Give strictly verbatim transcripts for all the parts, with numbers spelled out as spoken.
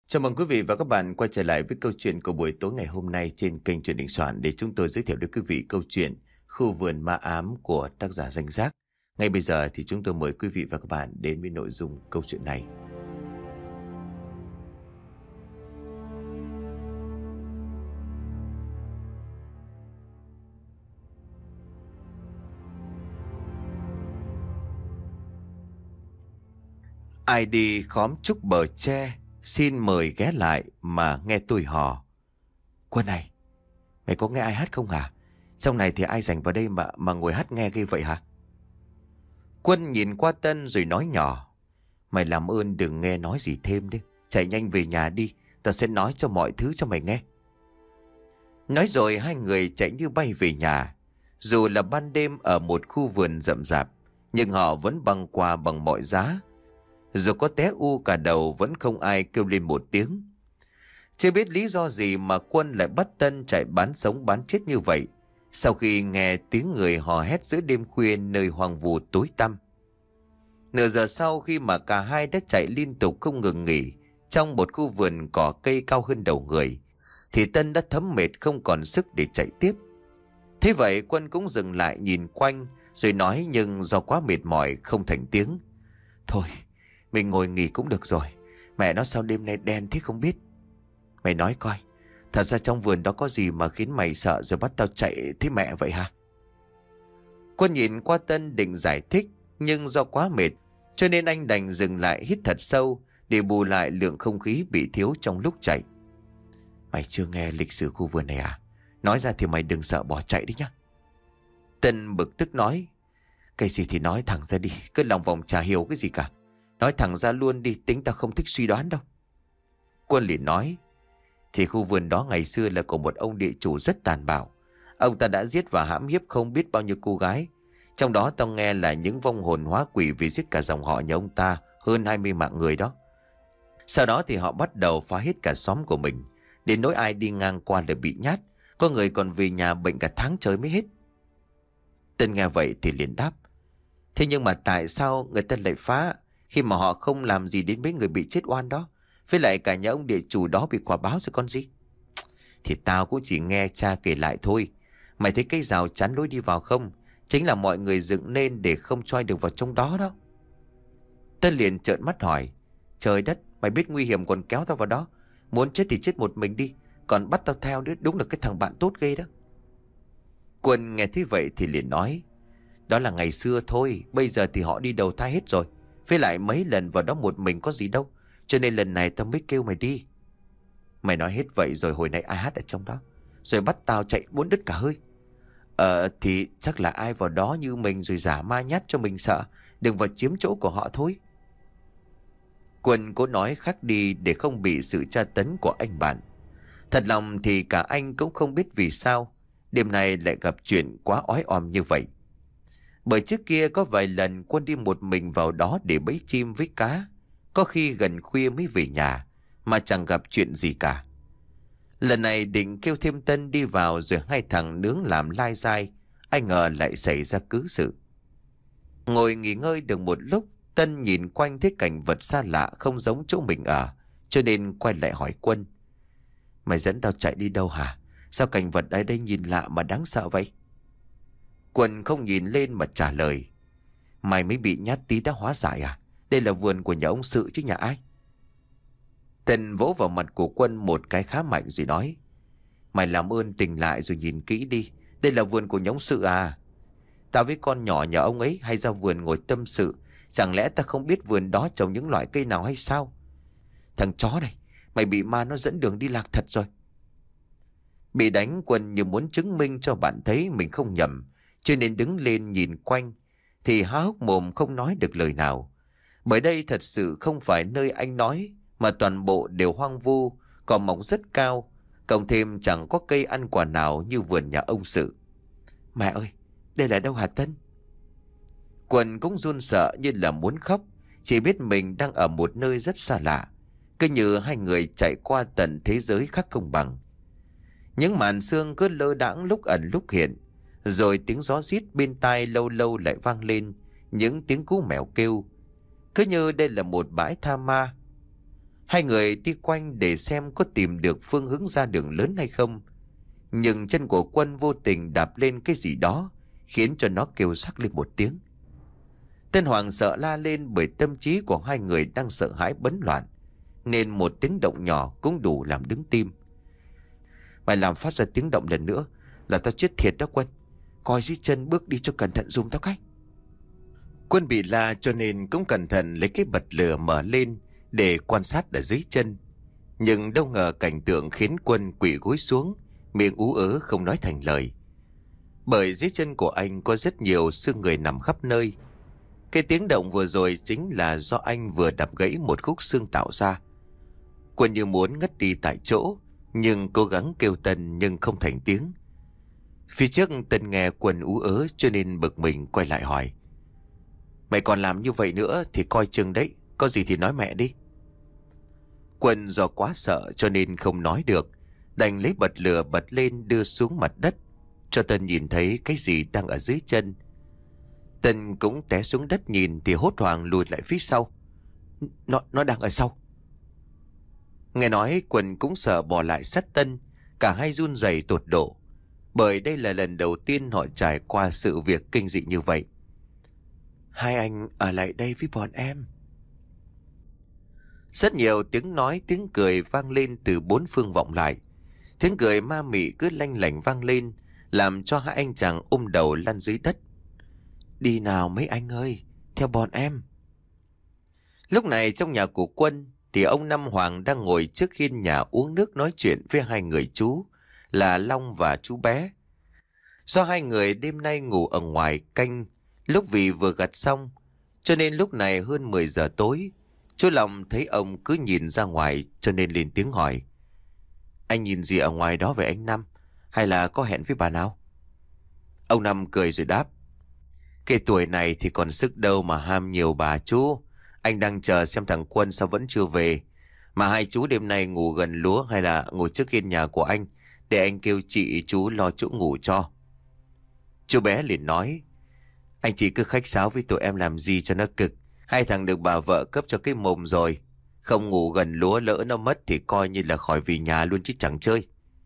Chào mừng quý vị và các bạn quay trở lại với câu chuyện của buổi tối ngày hôm nay trên kênh Truyện Đình Soạn để chúng tôi giới thiệu đến quý vị câu chuyện Khu vườn ma ám của tác giả Danh Giác. Ngay bây giờ thì chúng tôi mời quý vị và các bạn đến với nội dung câu chuyện này. Ai đi khóm trúc bờ tre, xin mời ghé lại mà nghe tôi hò. Quân này, mày có nghe ai hát không hả? Trong này thì ai rảnh vào đây mà mà ngồi hát nghe ghê vậy hả? Quân nhìn qua Tân rồi nói nhỏ. Mày làm ơn đừng nghe nói gì thêm đi. Chạy nhanh về nhà đi, tao sẽ nói cho mọi thứ cho mày nghe. Nói rồi hai người chạy như bay về nhà. Dù là ban đêm ở một khu vườn rậm rạp, nhưng họ vẫn băng qua bằng mọi giá. Dù có té u cả đầu vẫn không ai kêu lên một tiếng. Chưa biết lý do gì mà Quân lại bắt Tân chạy bán sống bán chết như vậy, sau khi nghe tiếng người hò hét giữa đêm khuya nơi hoang vu tối tăm. Nửa giờ sau khi mà cả hai đã chạy liên tục không ngừng nghỉ trong một khu vườn cỏ cây cao hơn đầu người, thì Tân đã thấm mệt không còn sức để chạy tiếp. Thế vậy Quân cũng dừng lại nhìn quanh rồi nói, nhưng do quá mệt mỏi không thành tiếng. Thôi, mình ngồi nghỉ cũng được rồi. Mẹ nó sao đêm nay đen thế không biết. Mày nói coi, thật ra trong vườn đó có gì mà khiến mày sợ rồi bắt tao chạy thế mẹ vậy hả? Quân nhìn qua Tân định giải thích, nhưng do quá mệt cho nên anh đành dừng lại hít thật sâu để bù lại lượng không khí bị thiếu trong lúc chạy. Mày chưa nghe lịch sử khu vườn này à? Nói ra thì mày đừng sợ bỏ chạy đấy nhá. Tân bực tức nói. Cái gì thì nói thẳng ra đi, cứ lòng vòng chả hiểu cái gì cả. Nói thẳng ra luôn đi, tính tao không thích suy đoán đâu. Quân liền nói. Thì khu vườn đó ngày xưa là của một ông địa chủ rất tàn bạo. Ông ta đã giết và hãm hiếp không biết bao nhiêu cô gái. Trong đó tao nghe là những vong hồn hóa quỷ vì giết cả dòng họ nhà ông ta, hơn hai mươi mạng người đó. Sau đó thì họ bắt đầu phá hết cả xóm của mình. Đến nỗi ai đi ngang qua là bị nhát. Có người còn về nhà bệnh cả tháng trời mới hết. Tân nghe vậy thì liền đáp. Thế nhưng mà tại sao người ta lại phá, khi mà họ không làm gì đến mấy người bị chết oan đó? Với lại cả nhà ông địa chủ đó bị quả báo rồi con gì? Thì tao cũng chỉ nghe cha kể lại thôi. Mày thấy cái rào chắn lối đi vào không? Chính là mọi người dựng nên để không cho ai được vào trong đó đó. Tân liền trợn mắt hỏi. Trời đất, mày biết nguy hiểm còn kéo tao vào đó. Muốn chết thì chết một mình đi, còn bắt tao theo nữa, đúng là cái thằng bạn tốt ghê đó. Quân nghe thế vậy thì liền nói. Đó là ngày xưa thôi, bây giờ thì họ đi đầu thai hết rồi. Với lại mấy lần vào đó một mình có gì đâu, cho nên lần này tao mới kêu mày đi. Mày nói hết vậy rồi hồi nãy ai hát ở trong đó, rồi bắt tao chạy muốn đứt cả hơi. Ờ thì chắc là ai vào đó như mình rồi giả ma nhát cho mình sợ, đừng vào chiếm chỗ của họ thôi. Quân cố nói khác đi để không bị sự tra tấn của anh bạn. Thật lòng thì cả anh cũng không biết vì sao đêm nay lại gặp chuyện quá oái oăm như vậy. Bởi trước kia có vài lần Quân đi một mình vào đó để bẫy chim với cá, có khi gần khuya mới về nhà, mà chẳng gặp chuyện gì cả. Lần này định kêu thêm Tân đi vào rồi hai thằng nướng làm lai dai, ai ngờ lại xảy ra cứ sự. Ngồi nghỉ ngơi được một lúc, Tân nhìn quanh thấy cảnh vật xa lạ không giống chỗ mình ở, cho nên quay lại hỏi Quân. Mày dẫn tao chạy đi đâu hả? Sao cảnh vật ở đây nhìn lạ mà đáng sợ vậy? Quân không nhìn lên mà trả lời. Mày mới bị nhát tí đã hóa giải à? Đây là vườn của nhà ông Sự chứ nhà ai? Tân vỗ vào mặt của Quân một cái khá mạnh rồi nói. Mày làm ơn tỉnh lại rồi nhìn kỹ đi. Đây là vườn của nhà ông Sự à? Tao với con nhỏ nhà ông ấy hay ra vườn ngồi tâm sự. Chẳng lẽ ta không biết vườn đó trồng những loại cây nào hay sao? Thằng chó này, mày bị ma nó dẫn đường đi lạc thật rồi. Bị đánh, Quân như muốn chứng minh cho bạn thấy mình không nhầm, cho nên đứng lên nhìn quanh thì há hốc mồm không nói được lời nào. Bởi đây thật sự không phải nơi anh nói, mà toàn bộ đều hoang vu, cỏ mọc rất cao, cộng thêm chẳng có cây ăn quả nào như vườn nhà ông Sự. Mẹ ơi, đây là đâu hả Tân? Quân cũng run sợ như là muốn khóc, chỉ biết mình đang ở một nơi rất xa lạ, cứ như hai người chạy qua tận thế giới khác không bằng. Những màn sương cứ lơ đãng lúc ẩn lúc hiện, rồi tiếng gió rít bên tai lâu lâu lại vang lên những tiếng cú mèo kêu, cứ như đây là một bãi tha ma. Hai người đi quanh để xem có tìm được phương hướng ra đường lớn hay không. Nhưng chân của Quân vô tình đạp lên cái gì đó, khiến cho nó kêu sắc lên một tiếng. Tên Hoàng sợ la lên bởi tâm trí của hai người đang sợ hãi bấn loạn, nên một tiếng động nhỏ cũng đủ làm đứng tim. Mày làm phát ra tiếng động lần nữa là tao chết thiệt đó Quân. Coi dưới chân bước đi cho cẩn thận dùm tao cái. Quân bị la cho nên cũng cẩn thận lấy cái bật lửa mở lên để quan sát ở dưới chân. Nhưng đâu ngờ cảnh tượng khiến Quân quỳ gối xuống, miệng ú ớ không nói thành lời. Bởi dưới chân của anh có rất nhiều xương người nằm khắp nơi. Cái tiếng động vừa rồi chính là do anh vừa đập gãy một khúc xương tạo ra. Quân như muốn ngất đi tại chỗ, nhưng cố gắng kêu Tân nhưng không thành tiếng. Phía trước Tân nghe Quân ú ớ cho nên bực mình quay lại hỏi. Mày còn làm như vậy nữa thì coi chừng đấy, có gì thì nói mẹ đi. Quân do quá sợ cho nên không nói được, đành lấy bật lửa bật lên đưa xuống mặt đất, cho Tân nhìn thấy cái gì đang ở dưới chân. Tân cũng té xuống đất nhìn thì hốt hoảng lùi lại phía sau. Nó, nó đang ở sau. Nghe nói Quân cũng sợ bỏ lại sát Tân, cả hai run rẩy tột độ, bởi đây là lần đầu tiên họ trải qua sự việc kinh dị như vậy. Hai anh ở lại đây với bọn em. Rất nhiều tiếng nói tiếng cười vang lên từ bốn phương vọng lại. Tiếng cười ma mị cứ lanh lảnh vang lên, làm cho hai anh chàng ôm đầu lăn dưới đất. Đi nào mấy anh ơi, theo bọn em. Lúc này trong nhà của Quân thì ông Năm Hoàng đang ngồi trước hiên nhà uống nước nói chuyện với hai người chú là Long và chú Bé. Do hai người đêm nay ngủ ở ngoài canh lúc vì vừa gặt xong, cho nên lúc này hơn mười giờ tối. Chú Long thấy ông cứ nhìn ra ngoài cho nên lên tiếng hỏi. Anh nhìn gì ở ngoài đó vậy anh Năm? Hay là có hẹn với bà nào? Ông Năm cười rồi đáp. Cái tuổi này thì còn sức đâu mà ham nhiều bà chú. Anh đang chờ xem thằng Quân sao vẫn chưa về. Mà hai chú đêm nay ngủ gần lúa hay là ngủ trước hiên nhà của anh, để anh kêu chị chú lo chỗ ngủ cho. Chú Bé liền nói. Anh chị cứ khách sáo với tụi em làm gì cho nó cực. Hai thằng được bà vợ cấp cho cái mồm rồi. Không ngủ gần lúa lỡ nó mất thì coi như là khỏi về nhà luôn chứ chẳng chơi.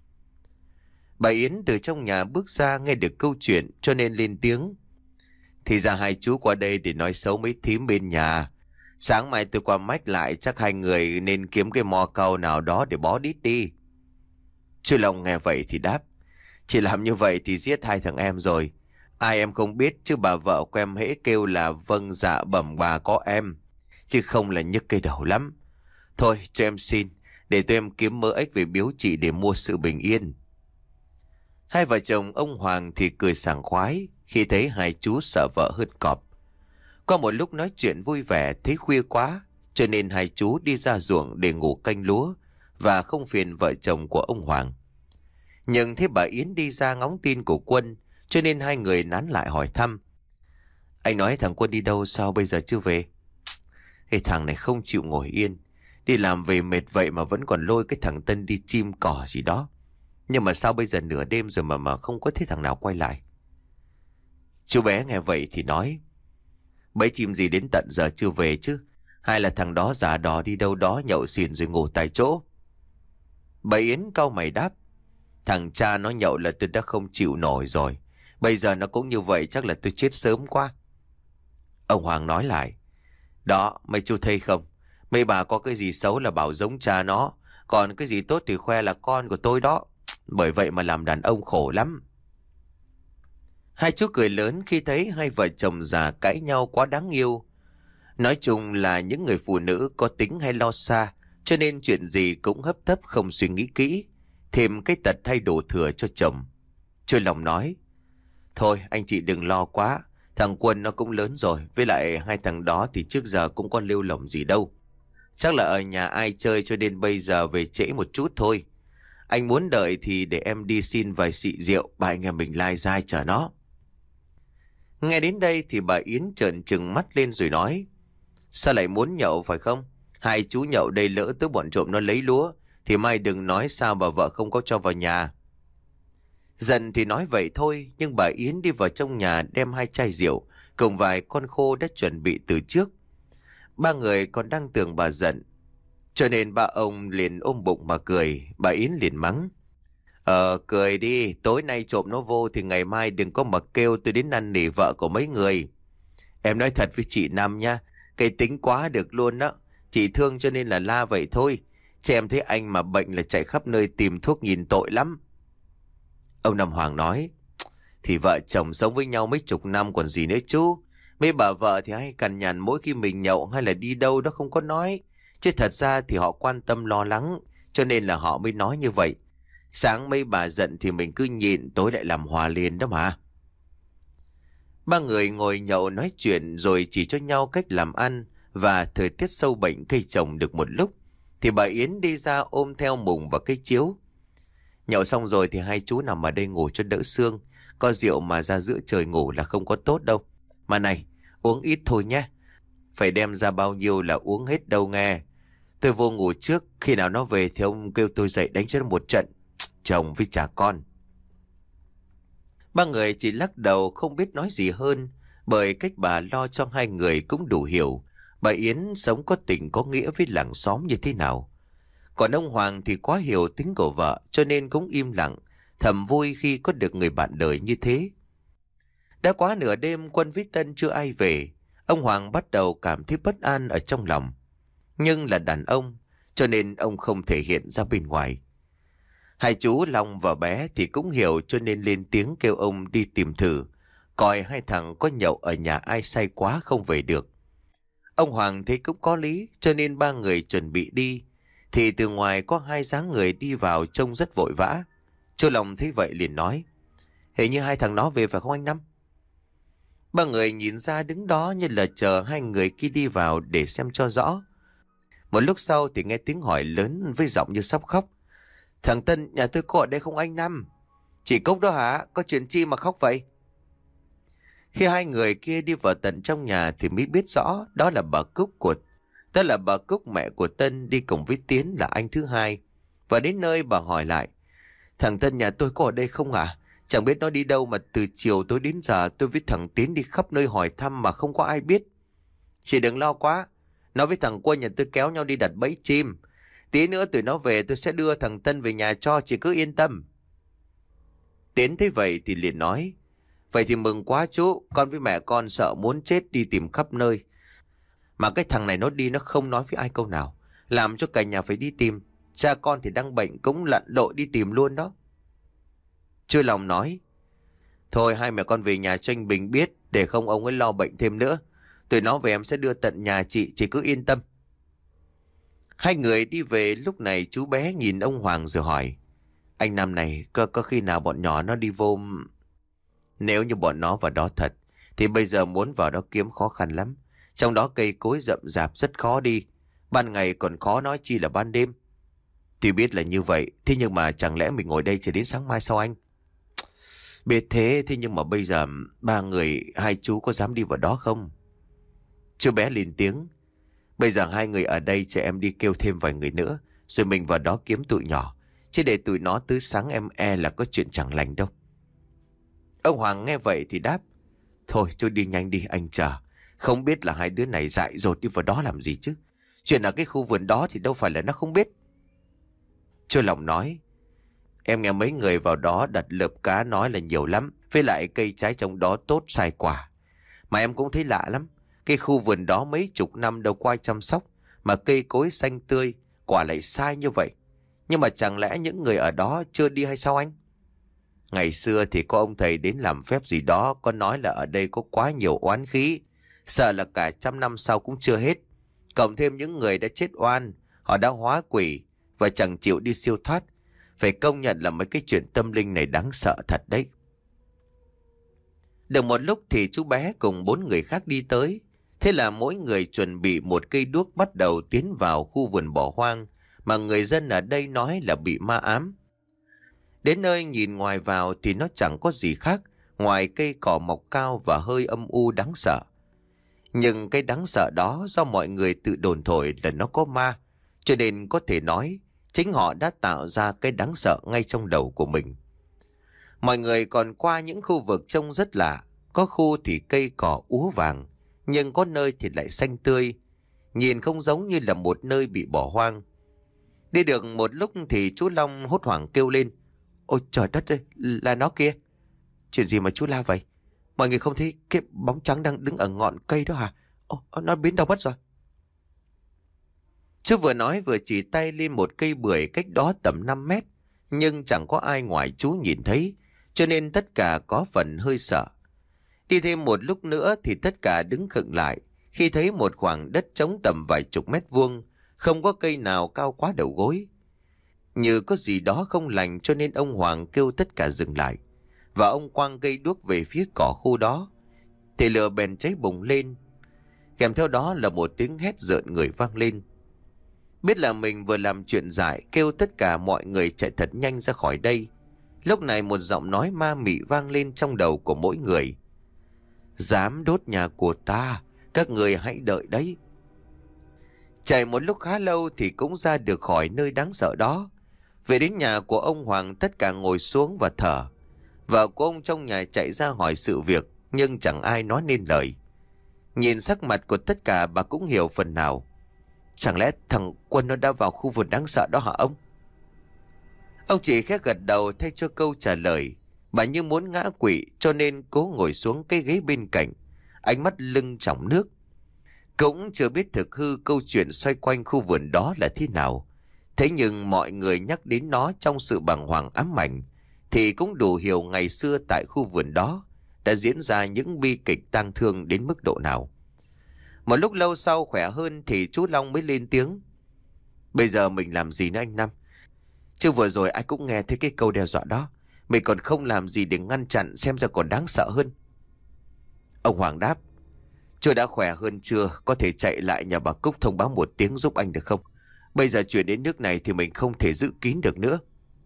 Bà Yến từ trong nhà bước ra nghe được câu chuyện cho nên lên tiếng. Thì ra hai chú qua đây để nói xấu mấy thím bên nhà. Sáng mai tôi qua mách lại, chắc hai người nên kiếm cái mò câu nào đó để bó đít đi. Chú Long nghe vậy thì đáp. Chỉ làm như vậy thì giết hai thằng em rồi. Ai em không biết chứ bà vợ của em hễ kêu là vâng dạ bẩm bà có em, chứ không là nhức cây đầu lắm. Thôi cho em xin, để tôi em kiếm mỡ ếch về biếu chị để mua sự bình yên. Hai vợ chồng ông Hoàng thì cười sảng khoái khi thấy hai chú sợ vợ hơn cọp. Qua một lúc nói chuyện vui vẻ thấy khuya quá, cho nên hai chú đi ra ruộng để ngủ canh lúa và không phiền vợ chồng của ông Hoàng. Nhưng thấy bà Yến đi ra ngóng tin của Quân, cho nên hai người nán lại hỏi thăm. Anh nói thằng Quân đi đâu sao bây giờ chưa về? Cái thằng này không chịu ngồi yên. Đi làm về mệt vậy mà vẫn còn lôi cái thằng Tân đi chim cỏ gì đó. Nhưng mà sao bây giờ nửa đêm rồi mà mà không có thấy thằng nào quay lại? Chú Bé nghe vậy thì nói. Bấy chim gì đến tận giờ chưa về chứ? Hay là thằng đó giả đò đi đâu đó nhậu xỉn rồi ngủ tại chỗ? Bà Yến cau mày đáp. Thằng cha nó nhậu là tôi đã không chịu nổi rồi. Bây giờ nó cũng như vậy chắc là tôi chết sớm quá. Ông Hoàng nói lại. Đó, mấy chú thấy không? Mấy bà có cái gì xấu là bảo giống cha nó. Còn cái gì tốt thì khoe là con của tôi đó. Bởi vậy mà làm đàn ông khổ lắm. Hai chú cười lớn khi thấy hai vợ chồng già cãi nhau quá đáng yêu. Nói chung là những người phụ nữ có tính hay lo xa, cho nên chuyện gì cũng hấp tấp không suy nghĩ kỹ, thêm cái tật hay đổ thừa cho chồng. Trôi lòng nói. Thôi anh chị đừng lo quá. Thằng Quân nó cũng lớn rồi. Với lại hai thằng đó thì trước giờ cũng có lêu lỏng gì đâu. Chắc là ở nhà ai chơi cho nên bây giờ về trễ một chút thôi. Anh muốn đợi thì để em đi xin vài xị rượu, bà anh em mình lai dai chờ nó. Nghe đến đây thì bà Yến trợn trừng mắt lên rồi nói. Sao lại muốn nhậu phải không? Hai chú nhậu đây lỡ tới bọn trộm nó lấy lúa thì mai đừng nói sao bà vợ không có cho vào nhà. Dần thì nói vậy thôi, nhưng bà Yến đi vào trong nhà đem hai chai rượu cùng vài con khô đã chuẩn bị từ trước. Ba người còn đang tưởng bà giận, Cho nên ba ông liền ôm bụng mà cười. Bà Yến liền mắng: Ờ cười đi, tối nay trộm nó vô thì ngày mai đừng có mà kêu tôi đến năn nỉ vợ của mấy người. Em nói thật với chị Năm nha, cái tính quá được luôn đó. Chị thương cho nên là la vậy thôi. Chứ em thấy anh mà bệnh là chạy khắp nơi tìm thuốc nhìn tội lắm. Ông Năm Hoàng nói: Thì vợ chồng sống với nhau mấy chục năm còn gì nữa chú. Mấy bà vợ thì hay cằn nhằn mỗi khi mình nhậu hay là đi đâu đó không có nói. Chứ thật ra thì họ quan tâm lo lắng, cho nên là họ mới nói như vậy. Sáng mấy bà giận thì mình cứ nhịn, tối lại làm hòa liền đó mà. Ba người ngồi nhậu nói chuyện rồi chỉ cho nhau cách làm ăn. Và thời tiết sâu bệnh cây trồng được một lúc thì bà Yến đi ra ôm theo mùng và cây chiếu. Nhậu xong rồi thì hai chú nằm ở đây ngủ cho đỡ xương. Có rượu mà ra giữa trời ngủ là không có tốt đâu. Mà này, uống ít thôi nhé. Phải đem ra bao nhiêu là uống hết đâu nghe. Tôi vô ngủ trước, khi nào nó về thì ông kêu tôi dậy đánh cho nó một trận. Chồng với trả con. Ba người chỉ lắc đầu không biết nói gì hơn. Bởi cách bà lo cho hai người cũng đủ hiểu bà Yến sống có tình có nghĩa với làng xóm như thế nào. Còn ông Hoàng thì quá hiểu tính của vợ, cho nên cũng im lặng, thầm vui khi có được người bạn đời như thế. Đã quá nửa đêm Quân với Tân chưa ai về. Ông Hoàng bắt đầu cảm thấy bất an ở trong lòng. Nhưng là đàn ông, cho nên ông không thể hiện ra bên ngoài. Hai chú Long và bé thì cũng hiểu, cho nên lên tiếng kêu ông đi tìm thử, coi hai thằng có nhậu ở nhà ai say quá không về được. Ông Hoàng thấy cũng có lý, cho nên ba người chuẩn bị đi. Thì từ ngoài có hai dáng người đi vào trông rất vội vã. Chú Long thấy vậy liền nói: Hình như hai thằng nó về phải không anh Năm? Ba người nhìn ra đứng đó như là chờ hai người kia đi vào để xem cho rõ. Một lúc sau thì nghe tiếng hỏi lớn với giọng như sắp khóc: Thằng Tân, nhà tôi có ở đây không anh Năm? Chị Cúc đó hả? Có chuyện chi mà khóc vậy? Khi hai người kia đi vào tận trong nhà thì mới biết rõ đó là bà Cúc của đó là bà Cúc, mẹ của Tân, đi cùng với Tiến là anh thứ hai. Và đến nơi bà hỏi lại: Thằng Tân nhà tôi có ở đây không ạ? À? Chẳng biết nó đi đâu mà từ chiều tối đến giờ tôi với thằng Tiến đi khắp nơi hỏi thăm mà không có ai biết. Chị đừng lo quá. Nó với thằng Quân nhà tôi kéo nhau đi đặt bẫy chim. Tí nữa tụi nó về tôi sẽ đưa thằng Tân về nhà cho, chị cứ yên tâm. Tiến thấy vậy thì liền nói: Vậy thì mừng quá chú, con với mẹ con sợ muốn chết đi tìm khắp nơi. Mà cái thằng này nó đi nó không nói với ai câu nào, làm cho cả nhà phải đi tìm. Cha con thì đang bệnh cũng lặn lội đi tìm luôn đó. Chú Long nói: Thôi hai mẹ con về nhà cho anh Bình biết, để không ông ấy lo bệnh thêm nữa. Tụi nó về em sẽ đưa tận nhà chị, chị cứ yên tâm. Hai người đi về lúc này chú bé nhìn ông Hoàng rồi hỏi: Anh Năm này, có, có khi nào bọn nhỏ nó đi vô... Nếu như bọn nó vào đó thật thì bây giờ muốn vào đó kiếm khó khăn lắm. Trong đó cây cối rậm rạp rất khó đi. Ban ngày còn khó nói chi là ban đêm. Tuy biết là như vậy, thế nhưng mà chẳng lẽ mình ngồi đây chờ đến sáng mai sao anh? Biết thế, thế nhưng mà bây giờ ba người, hai chú có dám đi vào đó không? Chú bé lên tiếng: Bây giờ hai người ở đây, cho em đi kêu thêm vài người nữa, rồi mình vào đó kiếm tụi nhỏ. Chứ để tụi nó tới sáng em e là có chuyện chẳng lành đâu. Ông Hoàng nghe vậy thì đáp: Thôi chú đi nhanh đi, anh chờ. Không biết là hai đứa này dại dột đi vào đó làm gì chứ. Chuyện ở cái khu vườn đó thì đâu phải là nó không biết. Chú Long nói: Em nghe mấy người vào đó đặt lợp cá nói là nhiều lắm. Với lại cây trái trong đó tốt sai quả. Mà em cũng thấy lạ lắm. Cái khu vườn đó mấy chục năm đâu có ai chăm sóc, mà cây cối xanh tươi, quả lại sai như vậy. Nhưng mà chẳng lẽ những người ở đó chưa đi hay sao anh? Ngày xưa thì có ông thầy đến làm phép gì đó, có nói là ở đây có quá nhiều oán khí, sợ là cả trăm năm sau cũng chưa hết. Cộng thêm những người đã chết oan, họ đã hóa quỷ và chẳng chịu đi siêu thoát. Phải công nhận là mấy cái chuyện tâm linh này đáng sợ thật đấy. Được một lúc thì chú bé cùng bốn người khác đi tới. Thế là mỗi người chuẩn bị một cây đuốc, bắt đầu tiến vào khu vườn bỏ hoang mà người dân ở đây nói là bị ma ám. Đến nơi nhìn ngoài vào thì nó chẳng có gì khác ngoài cây cỏ mọc cao và hơi âm u đáng sợ. Nhưng cái đáng sợ đó do mọi người tự đồn thổi là nó có ma, cho nên có thể nói chính họ đã tạo ra cái đáng sợ ngay trong đầu của mình. Mọi người còn qua những khu vực trông rất lạ. Có khu thì cây cỏ úa vàng, nhưng có nơi thì lại xanh tươi. nhìn không giống như là một nơi bị bỏ hoang. Đi được một lúc thì chú Long hốt hoảng kêu lên. Ôi trời đất ơi, là nó kia. Chuyện gì mà chú la vậy? Mọi người không thấy cái bóng trắng đang đứng ở ngọn cây đó hả? Ồ, nó biến đâu mất rồi. Chú vừa nói vừa chỉ tay lên một cây bưởi cách đó tầm năm mét. Nhưng chẳng có ai ngoài chú nhìn thấy, cho nên tất cả có phần hơi sợ. Đi thêm một lúc nữa thì tất cả đứng khựng lại khi thấy một khoảng đất trống tầm vài chục mét vuông, không có cây nào cao quá đầu gối. Như có gì đó không lành cho nên ông Hoàng kêu tất cả dừng lại. Và ông quăng cây đuốc về phía cỏ khô đó. Thì lửa bèn cháy bùng lên. Kèm theo đó là một tiếng hét rợn người vang lên. Biết là mình vừa làm chuyện dại, kêu tất cả mọi người chạy thật nhanh ra khỏi đây. Lúc này một giọng nói ma mị vang lên trong đầu của mỗi người. Dám đốt nhà của ta, các người hãy đợi đấy. Chạy một lúc khá lâu thì cũng ra được khỏi nơi đáng sợ đó. Về đến nhà của ông Hoàng, tất cả ngồi xuống và thở. Vợ của ông trong nhà chạy ra hỏi sự việc, nhưng chẳng ai nói nên lời. Nhìn sắc mặt của tất cả bà cũng hiểu phần nào. Chẳng lẽ thằng Quân nó đã vào khu vườn đáng sợ đó hả ông? Ông chỉ khẽ gật đầu thay cho câu trả lời. Bà như muốn ngã quỵ cho nên cố ngồi xuống cái ghế bên cạnh, ánh mắt lưng tròng nước. Cũng chưa biết thực hư câu chuyện xoay quanh khu vườn đó là thế nào. Thế nhưng mọi người nhắc đến nó trong sự bàng hoàng ám ảnh thì cũng đủ hiểu ngày xưa tại khu vườn đó đã diễn ra những bi kịch tang thương đến mức độ nào. Một lúc lâu sau khỏe hơn thì chú Long mới lên tiếng. Bây giờ mình làm gì nữa anh Năm? Chứ vừa rồi ai cũng nghe thấy cái câu đe dọa đó. Mình còn không làm gì để ngăn chặn, xem ra còn đáng sợ hơn. Ông Hoàng đáp. Chú đã khỏe hơn chưa? Có thể chạy lại nhà bà Cúc thông báo một tiếng giúp anh được không? Bây giờ chuyển đến nước này thì mình không thể giữ kín được nữa.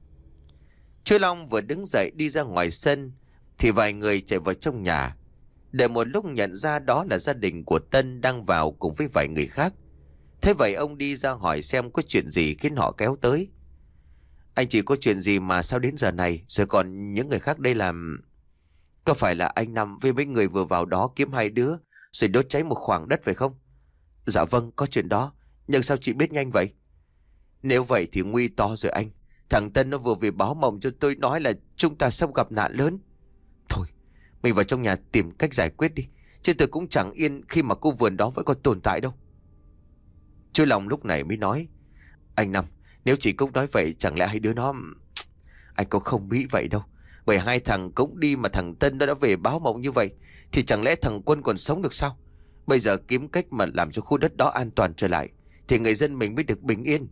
Chú Long vừa đứng dậy đi ra ngoài sân thì vài người chạy vào trong nhà. Để một lúc nhận ra đó là gia đình của Tân đang vào cùng với vài người khác. Thế vậy ông đi ra hỏi xem có chuyện gì khiến họ kéo tới. Anh chỉ có chuyện gì mà sao đến giờ này, rồi còn những người khác đây làm... Có phải là anh Năm với mấy người vừa vào đó kiếm hai đứa rồi đốt cháy một khoảng đất phải không? Dạ vâng, có chuyện đó. Nhưng sao chị biết nhanh vậy? Nếu vậy thì nguy to rồi anh. Thằng Tân nó vừa về báo mộng cho tôi nói là chúng ta sắp gặp nạn lớn. Thôi, mình vào trong nhà tìm cách giải quyết đi. Chứ tôi cũng chẳng yên khi mà khu vườn đó vẫn còn tồn tại đâu. Chú Long lúc này mới nói. Anh Năm, nếu chị Cúc nói vậy chẳng lẽ hai đứa nó... Anh cũng không nghĩ vậy đâu. Bởi hai thằng cũng đi mà thằng Tân nó đã về báo mộng như vậy thì chẳng lẽ thằng Quân còn sống được sao? Bây giờ kiếm cách mà làm cho khu đất đó an toàn trở lại thì người dân mình mới được bình yên.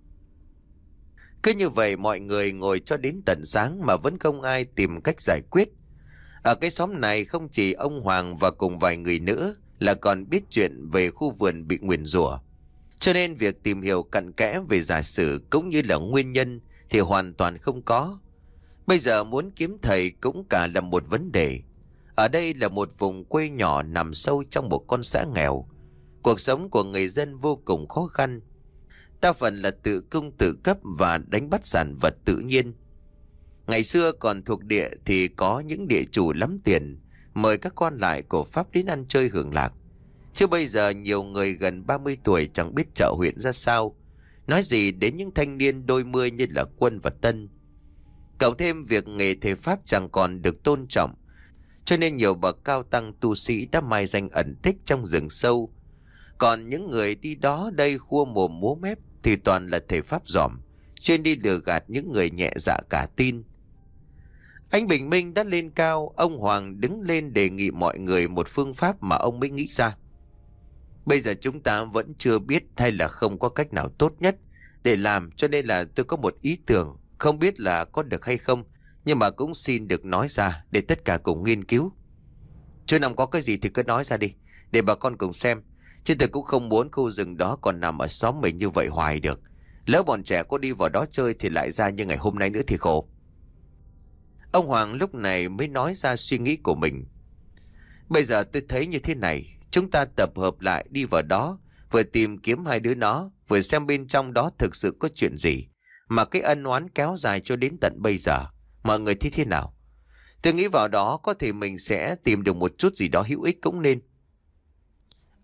Cứ như vậy mọi người ngồi cho đến tận sáng mà vẫn không ai tìm cách giải quyết. Ở cái xóm này không chỉ ông Hoàng và cùng vài người nữa là còn biết chuyện về khu vườn bị nguyền rủa. Cho nên việc tìm hiểu cặn kẽ về giả sử cũng như là nguyên nhân thì hoàn toàn không có. Bây giờ muốn kiếm thầy cũng cả là một vấn đề. Ở đây là một vùng quê nhỏ nằm sâu trong một con xã nghèo. Cuộc sống của người dân vô cùng khó khăn. Đa phần là tự cung tự cấp và đánh bắt sản vật tự nhiên. Ngày xưa còn thuộc địa thì có những địa chủ lắm tiền mời các quan lại của Pháp đến ăn chơi hưởng lạc. Chứ bây giờ nhiều người gần ba mươi tuổi chẳng biết chợ huyện ra sao, nói gì đến những thanh niên đôi mươi như là Quân và Tân. Cộng thêm việc nghề thầy Pháp chẳng còn được tôn trọng, cho nên nhiều bậc cao tăng tu sĩ đã mai danh ẩn tích trong rừng sâu. Còn những người đi đó đây khua mồm múa mép thì toàn là thầy Pháp giỏm, chuyên đi lừa gạt những người nhẹ dạ cả tin. Ánh bình minh đã lên cao, ông Hoàng đứng lên đề nghị mọi người một phương pháp mà ông mới nghĩ ra. Bây giờ chúng ta vẫn chưa biết hay là không có cách nào tốt nhất để làm, cho nên là tôi có một ý tưởng, không biết là có được hay không, nhưng mà cũng xin được nói ra để tất cả cùng nghiên cứu. Chú Năm có cái gì thì cứ nói ra đi, để bà con cùng xem. Chứ tôi cũng không muốn khu rừng đó còn nằm ở xóm mình như vậy hoài được. Lỡ bọn trẻ có đi vào đó chơi thì lại ra như ngày hôm nay nữa thì khổ. Ông Hoàng lúc này mới nói ra suy nghĩ của mình. Bây giờ tôi thấy như thế này, chúng ta tập hợp lại đi vào đó, vừa tìm kiếm hai đứa nó, vừa xem bên trong đó thực sự có chuyện gì mà cái ân oán kéo dài cho đến tận bây giờ. Mọi người thấy thế nào? Tôi nghĩ vào đó có thể mình sẽ tìm được một chút gì đó hữu ích cũng nên.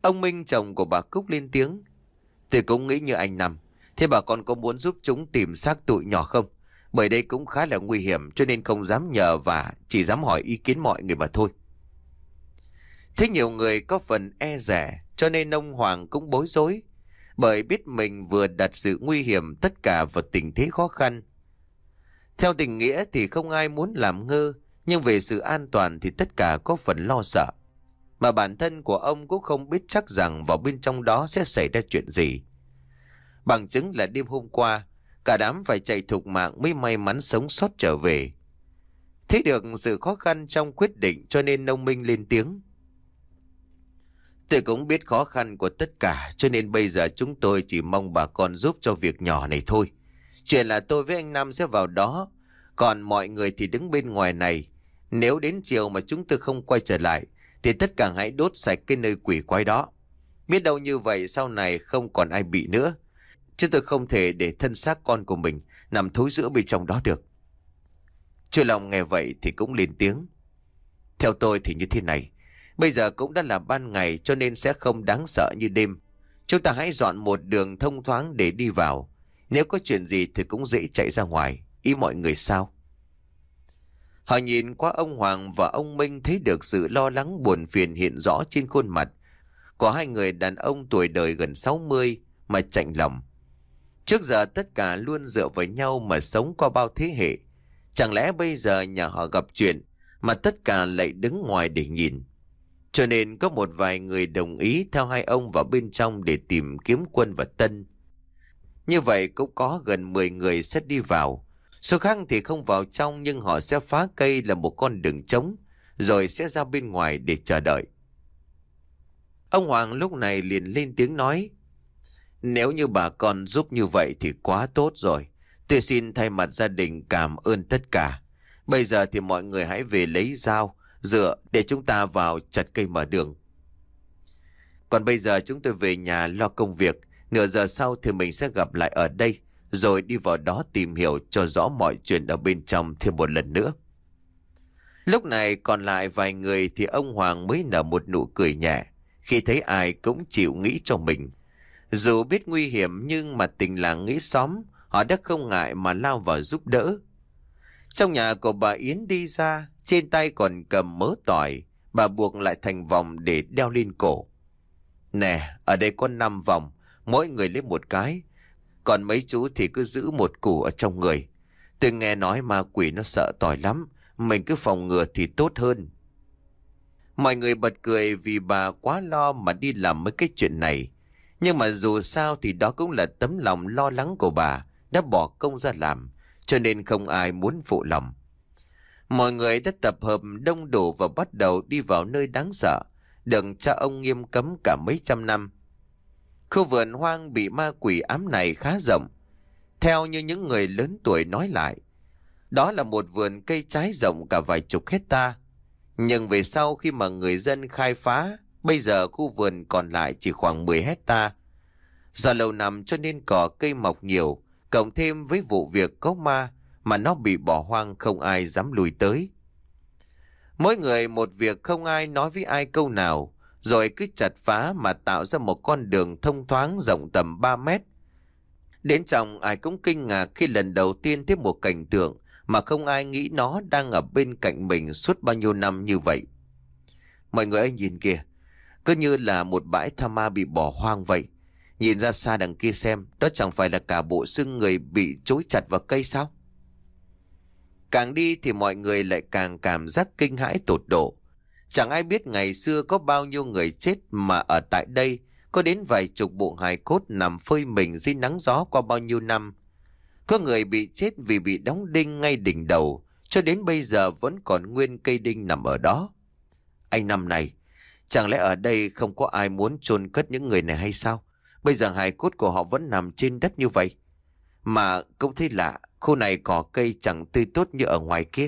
Ông Minh chồng của bà Cúc lên tiếng. Tôi cũng nghĩ như anh Năm. Thế bà con có muốn giúp chúng tìm xác tụi nhỏ không? Bởi đây cũng khá là nguy hiểm cho nên không dám nhờ và chỉ dám hỏi ý kiến mọi người mà thôi. Thế nhiều người có phần e dè cho nên ông Hoàng cũng bối rối. Bởi biết mình vừa đặt sự nguy hiểm tất cả vào tình thế khó khăn. Theo tình nghĩa thì không ai muốn làm ngơ. Nhưng về sự an toàn thì tất cả có phần lo sợ. Mà bản thân của ông cũng không biết chắc rằng vào bên trong đó sẽ xảy ra chuyện gì. Bằng chứng là đêm hôm qua, cả đám phải chạy thục mạng mới may mắn sống sót trở về. Thấy được sự khó khăn trong quyết định cho nên ông Minh lên tiếng. Tôi cũng biết khó khăn của tất cả cho nên bây giờ chúng tôi chỉ mong bà con giúp cho việc nhỏ này thôi. Chuyện là tôi với anh Nam sẽ vào đó, còn mọi người thì đứng bên ngoài này. Nếu đến chiều mà chúng tôi không quay trở lại thì tất cả hãy đốt sạch cái nơi quỷ quái đó. Biết đâu như vậy sau này không còn ai bị nữa. Chứ tôi không thể để thân xác con của mình nằm thối rữa bên trong đó được. Chú Long nghe vậy thì cũng lên tiếng. Theo tôi thì như thế này. Bây giờ cũng đã là ban ngày cho nên sẽ không đáng sợ như đêm. Chúng ta hãy dọn một đường thông thoáng để đi vào. Nếu có chuyện gì thì cũng dễ chạy ra ngoài. Ý mọi người sao? Họ nhìn qua ông Hoàng và ông Minh thấy được sự lo lắng buồn phiền hiện rõ trên khuôn mặt của hai người đàn ông tuổi đời gần sáu mươi mà chạnh lòng. Trước giờ tất cả luôn dựa vào nhau mà sống qua bao thế hệ. Chẳng lẽ bây giờ nhà họ gặp chuyện mà tất cả lại đứng ngoài để nhìn. Cho nên có một vài người đồng ý theo hai ông vào bên trong để tìm kiếm Quân và Tân. Như vậy cũng có gần mười người sẽ đi vào. Số khác thì không vào trong nhưng họ sẽ phá cây là một con đường trống rồi sẽ ra bên ngoài để chờ đợi. Ông Hoàng lúc này liền lên tiếng nói. Nếu như bà con giúp như vậy thì quá tốt rồi. Tôi xin thay mặt gia đình cảm ơn tất cả. Bây giờ thì mọi người hãy về lấy dao, dựa để chúng ta vào chặt cây mở đường. Còn bây giờ chúng tôi về nhà lo công việc. Nửa giờ sau thì mình sẽ gặp lại ở đây, rồi đi vào đó tìm hiểu cho rõ mọi chuyện ở bên trong thêm một lần nữa. Lúc này còn lại vài người thì ông Hoàng mới nở một nụ cười nhẹ khi thấy ai cũng chịu nghĩ cho mình. Dù biết nguy hiểm nhưng mà tình làng nghĩ xóm, họ đã không ngại mà lao vào giúp đỡ. Trong nhà của bà Yến đi ra, trên tay còn cầm mớ tỏi, bà buộc lại thành vòng để đeo lên cổ. Nè, ở đây có năm vòng, mỗi người lấy một cái. Còn mấy chú thì cứ giữ một củ ở trong người. Tôi nghe nói ma quỷ nó sợ tỏi lắm, mình cứ phòng ngừa thì tốt hơn. Mọi người bật cười vì bà quá lo mà đi làm mấy cái chuyện này. Nhưng mà dù sao thì đó cũng là tấm lòng lo lắng của bà đã bỏ công ra làm, cho nên không ai muốn phụ lòng. Mọi người đã tập hợp đông đủ và bắt đầu đi vào nơi đáng sợ, được cha ông nghiêm cấm cả mấy trăm năm. Khu vườn hoang bị ma quỷ ám này khá rộng. Theo như những người lớn tuổi nói lại, đó là một vườn cây trái rộng cả vài chục hecta. Nhưng về sau khi mà người dân khai phá, bây giờ khu vườn còn lại chỉ khoảng mười hecta. Do lâu năm cho nên cỏ cây mọc nhiều, cộng thêm với vụ việc có ma mà nó bị bỏ hoang không ai dám lùi tới. Mỗi người một việc không ai nói với ai câu nào, rồi cứ chặt phá mà tạo ra một con đường thông thoáng rộng tầm ba mét. Đến trong ai cũng kinh ngạc khi lần đầu tiên thấy một cảnh tượng mà không ai nghĩ nó đang ở bên cạnh mình suốt bao nhiêu năm như vậy. Mọi người ơi nhìn kìa, cứ như là một bãi tha ma bị bỏ hoang vậy. Nhìn ra xa đằng kia xem, đó chẳng phải là cả bộ xương người bị chối chặt vào cây sao? Càng đi thì mọi người lại càng cảm giác kinh hãi tột độ. Chẳng ai biết ngày xưa có bao nhiêu người chết mà ở tại đây có đến vài chục bộ hài cốt nằm phơi mình dưới nắng gió qua bao nhiêu năm. Có người bị chết vì bị đóng đinh ngay đỉnh đầu, cho đến bây giờ vẫn còn nguyên cây đinh nằm ở đó. Anh Năm này, chẳng lẽ ở đây không có ai muốn chôn cất những người này hay sao? Bây giờ hài cốt của họ vẫn nằm trên đất như vậy. Mà cũng thấy lạ, khu này cỏ cây chẳng tươi tốt như ở ngoài kia.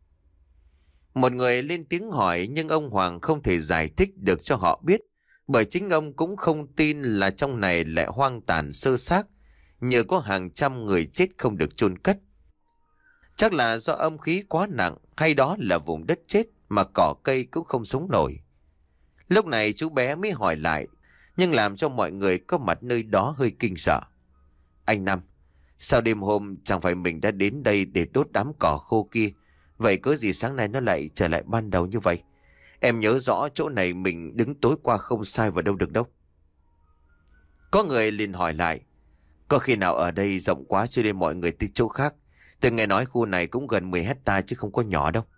Một người lên tiếng hỏi nhưng ông Hoàng không thể giải thích được cho họ biết, bởi chính ông cũng không tin là trong này lại hoang tàn sơ xác, nhờ có hàng trăm người chết không được chôn cất. Chắc là do âm khí quá nặng hay đó là vùng đất chết mà cỏ cây cũng không sống nổi. Lúc này chú bé mới hỏi lại nhưng làm cho mọi người có mặt nơi đó hơi kinh sợ. Anh Năm, sao đêm hôm chẳng phải mình đã đến đây để đốt đám cỏ khô kia, vậy cớ gì sáng nay nó lại trở lại ban đầu như vậy? Em nhớ rõ chỗ này mình đứng tối qua không sai vào đâu được đâu. Có người liền hỏi lại, có khi nào ở đây rộng quá cho nên mọi người tới chỗ khác? Tôi nghe nói khu này cũng gần mười hecta chứ không có nhỏ đâu.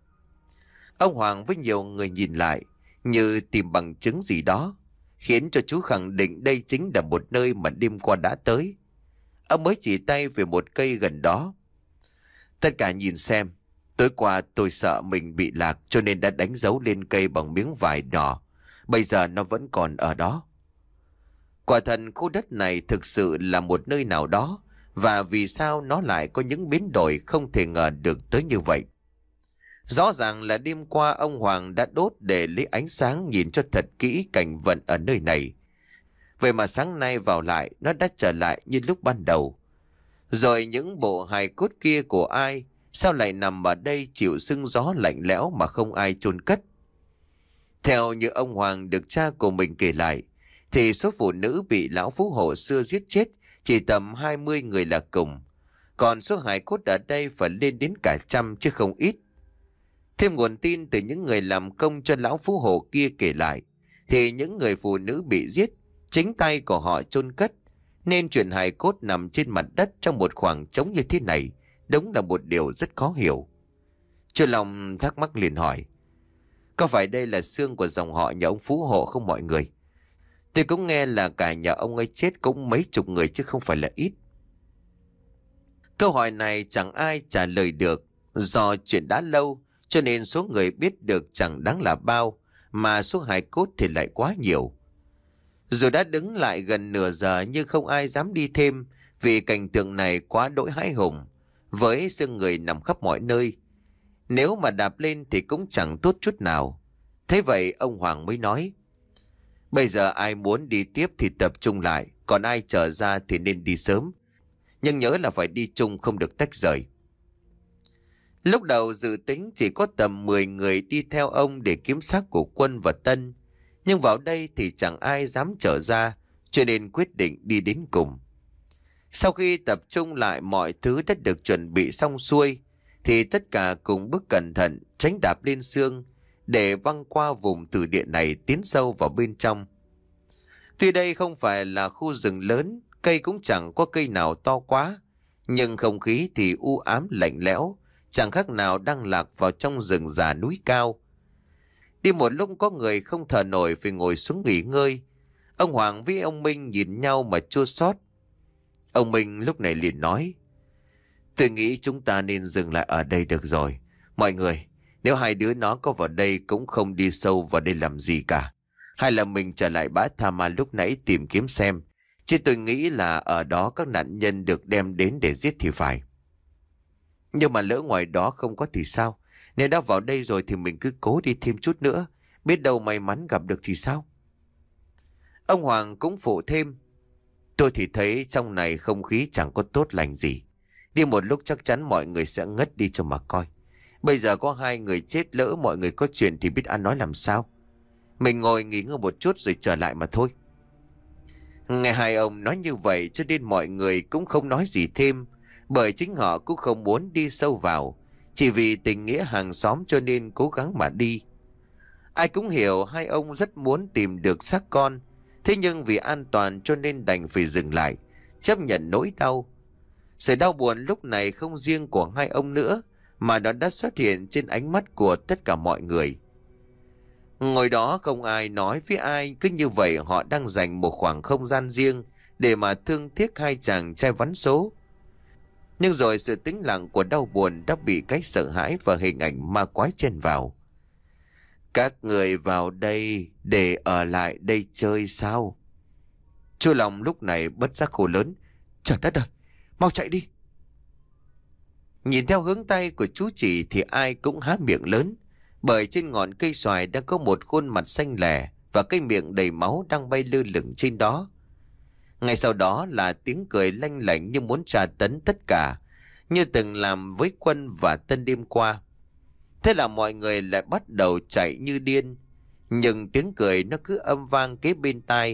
Ông Hoàng với nhiều người nhìn lại như tìm bằng chứng gì đó, khiến cho chú khẳng định đây chính là một nơi mà đêm qua đã tới. Ông mới chỉ tay về một cây gần đó. Tất cả nhìn xem, tối qua tôi sợ mình bị lạc cho nên đã đánh dấu lên cây bằng miếng vải đỏ. Bây giờ nó vẫn còn ở đó. Quả thật khu đất này thực sự là một nơi nào đó, và vì sao nó lại có những biến đổi không thể ngờ được tới như vậy. Rõ ràng là đêm qua ông Hoàng đã đốt để lấy ánh sáng nhìn cho thật kỹ cảnh vật ở nơi này. Vậy mà sáng nay vào lại nó đã trở lại như lúc ban đầu. Rồi những bộ hài cốt kia của ai, sao lại nằm ở đây chịu sương gió lạnh lẽo mà không ai chôn cất? Theo như ông Hoàng được cha của mình kể lại, thì số phụ nữ bị lão phú hộ xưa giết chết chỉ tầm hai mươi người là cùng. Còn số hài cốt ở đây phải lên đến cả trăm chứ không ít. Thêm nguồn tin từ những người làm công cho lão phú hộ kia kể lại, thì những người phụ nữ bị giết, chính tay của họ chôn cất, nên chuyện hài cốt nằm trên mặt đất trong một khoảng trống như thế này, đúng là một điều rất khó hiểu. Chú Long thắc mắc liền hỏi, có phải đây là xương của dòng họ nhà ông Phú Hộ không mọi người? Tôi cũng nghe là cả nhà ông ấy chết cũng mấy chục người chứ không phải là ít. Câu hỏi này chẳng ai trả lời được, do chuyện đã lâu cho nên số người biết được chẳng đáng là bao, mà số hài cốt thì lại quá nhiều. Dù đã đứng lại gần nửa giờ nhưng không ai dám đi thêm, vì cảnh tượng này quá đỗi hãi hùng, với xương người nằm khắp mọi nơi. Nếu mà đạp lên thì cũng chẳng tốt chút nào. Thế vậy ông Hoàng mới nói, bây giờ ai muốn đi tiếp thì tập trung lại, còn ai trở ra thì nên đi sớm. Nhưng nhớ là phải đi chung, không được tách rời. Lúc đầu dự tính chỉ có tầm mười người đi theo ông để kiếm xác của Quân và Tân. Nhưng vào đây thì chẳng ai dám trở ra, cho nên quyết định đi đến cùng. Sau khi tập trung lại mọi thứ đã được chuẩn bị xong xuôi, thì tất cả cùng bước cẩn thận tránh đạp lên xương để băng qua vùng tử địa này tiến sâu vào bên trong. Tuy đây không phải là khu rừng lớn, cây cũng chẳng có cây nào to quá, nhưng không khí thì u ám lạnh lẽo, chẳng khác nào đang lạc vào trong rừng già núi cao. Đi một lúc có người không thở nổi phải ngồi xuống nghỉ ngơi. Ông Hoàng với ông Minh nhìn nhau mà chua xót. Ông Minh lúc này liền nói, tôi nghĩ chúng ta nên dừng lại ở đây được rồi. Mọi người, nếu hai đứa nó có vào đây cũng không đi sâu vào đây làm gì cả. Hay là mình trở lại bãi tha ma lúc nãy tìm kiếm xem. Chứ tôi nghĩ là ở đó các nạn nhân được đem đến để giết thì phải. Nhưng mà lỡ ngoài đó không có thì sao? Nếu đã vào đây rồi thì mình cứ cố đi thêm chút nữa. Biết đâu may mắn gặp được thì sao? Ông Hoàng cũng phụ thêm, tôi thì thấy trong này không khí chẳng có tốt lành gì. Đi một lúc chắc chắn mọi người sẽ ngất đi cho mà coi. Bây giờ có hai người chết, lỡ mọi người có chuyện thì biết ăn nói làm sao. Mình ngồi nghỉ ngơi một chút rồi trở lại mà thôi. Nghe hai ông nói như vậy cho nên mọi người cũng không nói gì thêm, bởi chính họ cũng không muốn đi sâu vào, chỉ vì tình nghĩa hàng xóm cho nên cố gắng mà đi. Ai cũng hiểu hai ông rất muốn tìm được xác con, thế nhưng vì an toàn cho nên đành phải dừng lại, chấp nhận nỗi đau. Sự đau buồn lúc này không riêng của hai ông nữa, mà nó đã xuất hiện trên ánh mắt của tất cả mọi người. Ngồi đó không ai nói với ai, cứ như vậy họ đang dành một khoảng không gian riêng để mà thương tiếc hai chàng trai vắn số. Nhưng rồi sự tĩnh lặng của đau buồn đã bị cái sợ hãi và hình ảnh ma quái chen vào. Các người vào đây để ở lại đây chơi sao? Chú Long lúc này bất giác hô lớn, trời đất ơi, mau chạy đi. Nhìn theo hướng tay của chú chỉ thì ai cũng há miệng lớn, bởi trên ngọn cây xoài đang có một khuôn mặt xanh lẻ và cái miệng đầy máu đang bay lơ lửng trên đó. Ngay sau đó là tiếng cười lanh lảnh như muốn tra tấn tất cả, như từng làm với Quân và Tân đêm qua. Thế là mọi người lại bắt đầu chạy như điên, nhưng tiếng cười nó cứ âm vang kế bên tai,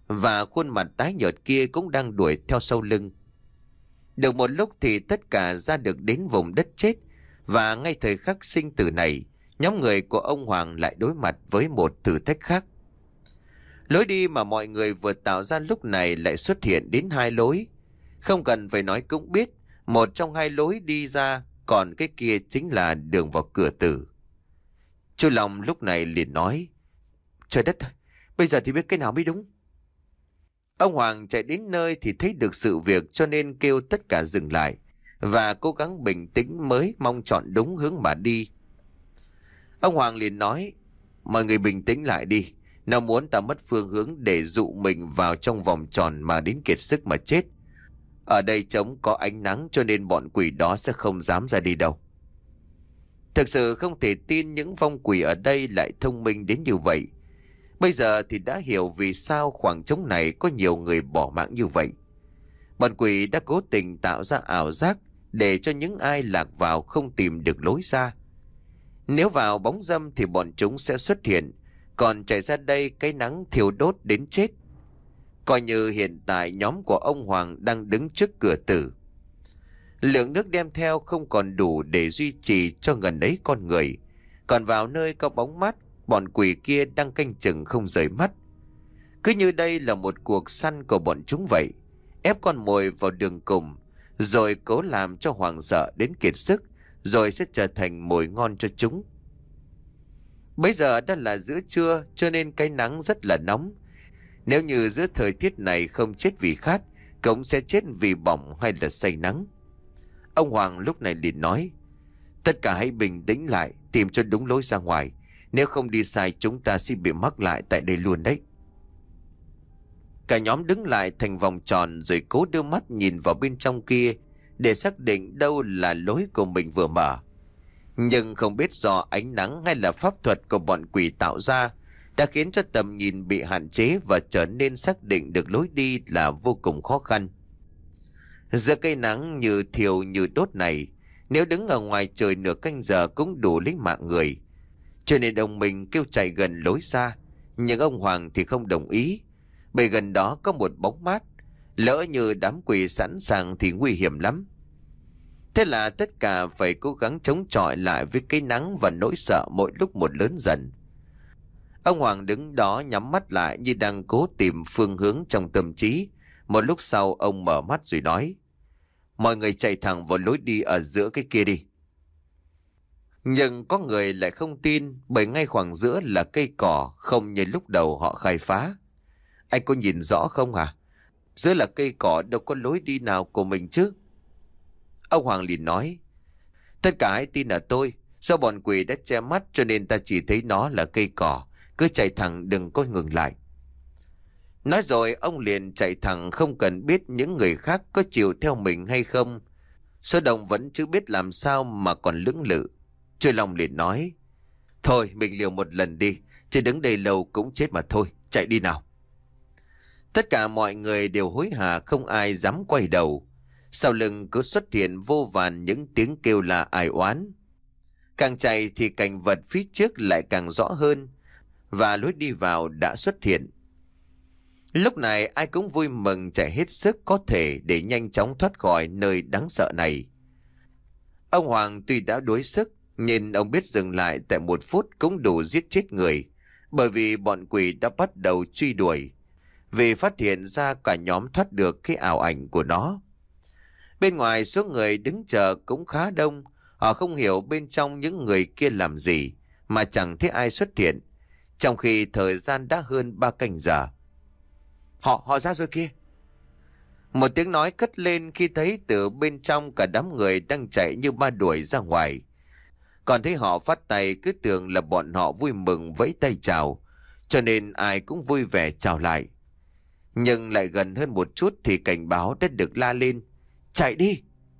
và khuôn mặt tái nhợt kia cũng đang đuổi theo sau lưng. Được một lúc thì tất cả ra được đến vùng đất chết, và ngay thời khắc sinh tử này, nhóm người của ông Hoàng lại đối mặt với một thử thách khác. Lối đi mà mọi người vừa tạo ra lúc này lại xuất hiện đến hai lối. Không cần phải nói cũng biết, một trong hai lối đi ra, còn cái kia chính là đường vào cửa tử. Chú Long lúc này liền nói: Trời đất ơi, bây giờ thì biết cái nào mới đúng. Ông Hoàng chạy đến nơi thì thấy được sự việc, cho nên kêu tất cả dừng lại và cố gắng bình tĩnh mới mong chọn đúng hướng mà đi. Ông Hoàng liền nói: Mọi người bình tĩnh lại đi. Nào muốn ta mất phương hướng để dụ mình vào trong vòng tròn mà đến kiệt sức mà chết. Ở đây trống có ánh nắng, cho nên bọn quỷ đó sẽ không dám ra đi đâu. Thực sự không thể tin những vong quỷ ở đây lại thông minh đến như vậy. Bây giờ thì đã hiểu vì sao khoảng trống này có nhiều người bỏ mạng như vậy. Bọn quỷ đã cố tình tạo ra ảo giác để cho những ai lạc vào không tìm được lối ra. Nếu vào bóng râm thì bọn chúng sẽ xuất hiện, còn chạy ra đây cái nắng thiêu đốt đến chết. Coi như hiện tại nhóm của ông Hoàng đang đứng trước cửa tử. Lượng nước đem theo không còn đủ để duy trì cho gần đấy con người. Còn vào nơi có bóng mát, bọn quỷ kia đang canh chừng không rời mắt. Cứ như đây là một cuộc săn của bọn chúng vậy. Ép con mồi vào đường cùng, rồi cố làm cho Hoàng sợ đến kiệt sức, rồi sẽ trở thành mồi ngon cho chúng. Bây giờ đã là giữa trưa, cho nên cái nắng rất là nóng. Nếu như giữa thời tiết này không chết vì khát, cũng sẽ chết vì bỏng hay là say nắng. Ông Hoàng lúc này liền nói: Tất cả hãy bình tĩnh lại, tìm cho đúng lối ra ngoài. Nếu không đi sai, chúng ta sẽ bị mắc lại tại đây luôn đấy. Cả nhóm đứng lại thành vòng tròn, rồi cố đưa mắt nhìn vào bên trong kia để xác định đâu là lối của mình vừa mở. Nhưng không biết do ánh nắng hay là pháp thuật của bọn quỷ tạo ra đã khiến cho tầm nhìn bị hạn chế và trở nên xác định được lối đi là vô cùng khó khăn. Giữa cây nắng như thiêu như đốt này, nếu đứng ở ngoài trời nửa canh giờ cũng đủ lấy mạng người. Cho nên ông mình kêu chạy gần lối ra, nhưng ông Hoàng thì không đồng ý, bởi gần đó có một bóng mát. Lỡ như đám quỷ sẵn sàng thì nguy hiểm lắm. Thế là tất cả phải cố gắng chống chọi lại với cái nắng và nỗi sợ mỗi lúc một lớn dần. Ông Hoàng đứng đó nhắm mắt lại như đang cố tìm phương hướng trong tâm trí. Một lúc sau ông mở mắt rồi nói: Mọi người chạy thẳng vào lối đi ở giữa cái kia đi. Nhưng có người lại không tin, bởi ngay khoảng giữa là cây cỏ, không như lúc đầu họ khai phá. Anh có nhìn rõ không hả? Giữa là cây cỏ, đâu có lối đi nào của mình chứ. Ông Hoàng liền nói: Tất cả hãy tin ở tôi. Do bọn quỷ đã che mắt cho nên ta chỉ thấy nó là cây cỏ. Cứ chạy thẳng, đừng có ngừng lại. Nói rồi ông liền chạy thẳng, không cần biết những người khác có chịu theo mình hay không. Số đông vẫn chưa biết làm sao mà còn lưỡng lự. Trôi Long liền nói: Thôi mình liều một lần đi, chứ đứng đây lâu cũng chết mà thôi, chạy đi nào. Tất cả mọi người đều hối hả, không ai dám quay đầu. Sau lưng cứ xuất hiện vô vàn những tiếng kêu là ai oán. Càng chạy thì cảnh vật phía trước lại càng rõ hơn, và lối đi vào đã xuất hiện. Lúc này ai cũng vui mừng chạy hết sức có thể để nhanh chóng thoát khỏi nơi đáng sợ này. Ông Hoàng tuy đã đuối sức, nhưng ông biết dừng lại tại một phút cũng đủ giết chết người, bởi vì bọn quỷ đã bắt đầu truy đuổi, vì phát hiện ra cả nhóm thoát được cái ảo ảnh của nó. Bên ngoài số người đứng chờ cũng khá đông. Họ không hiểu bên trong những người kia làm gì mà chẳng thấy ai xuất hiện, trong khi thời gian đã hơn ba canh giờ. Họ, họ ra rồi kia. Một tiếng nói cất lên khi thấy từ bên trong cả đám người đang chạy như ba đuổi ra ngoài. Còn thấy họ phát tay cứ tưởng là bọn họ vui mừng vẫy tay chào, cho nên ai cũng vui vẻ chào lại. Nhưng lại gần hơn một chút thì cảnh báo đã được la lên: Chạy đi!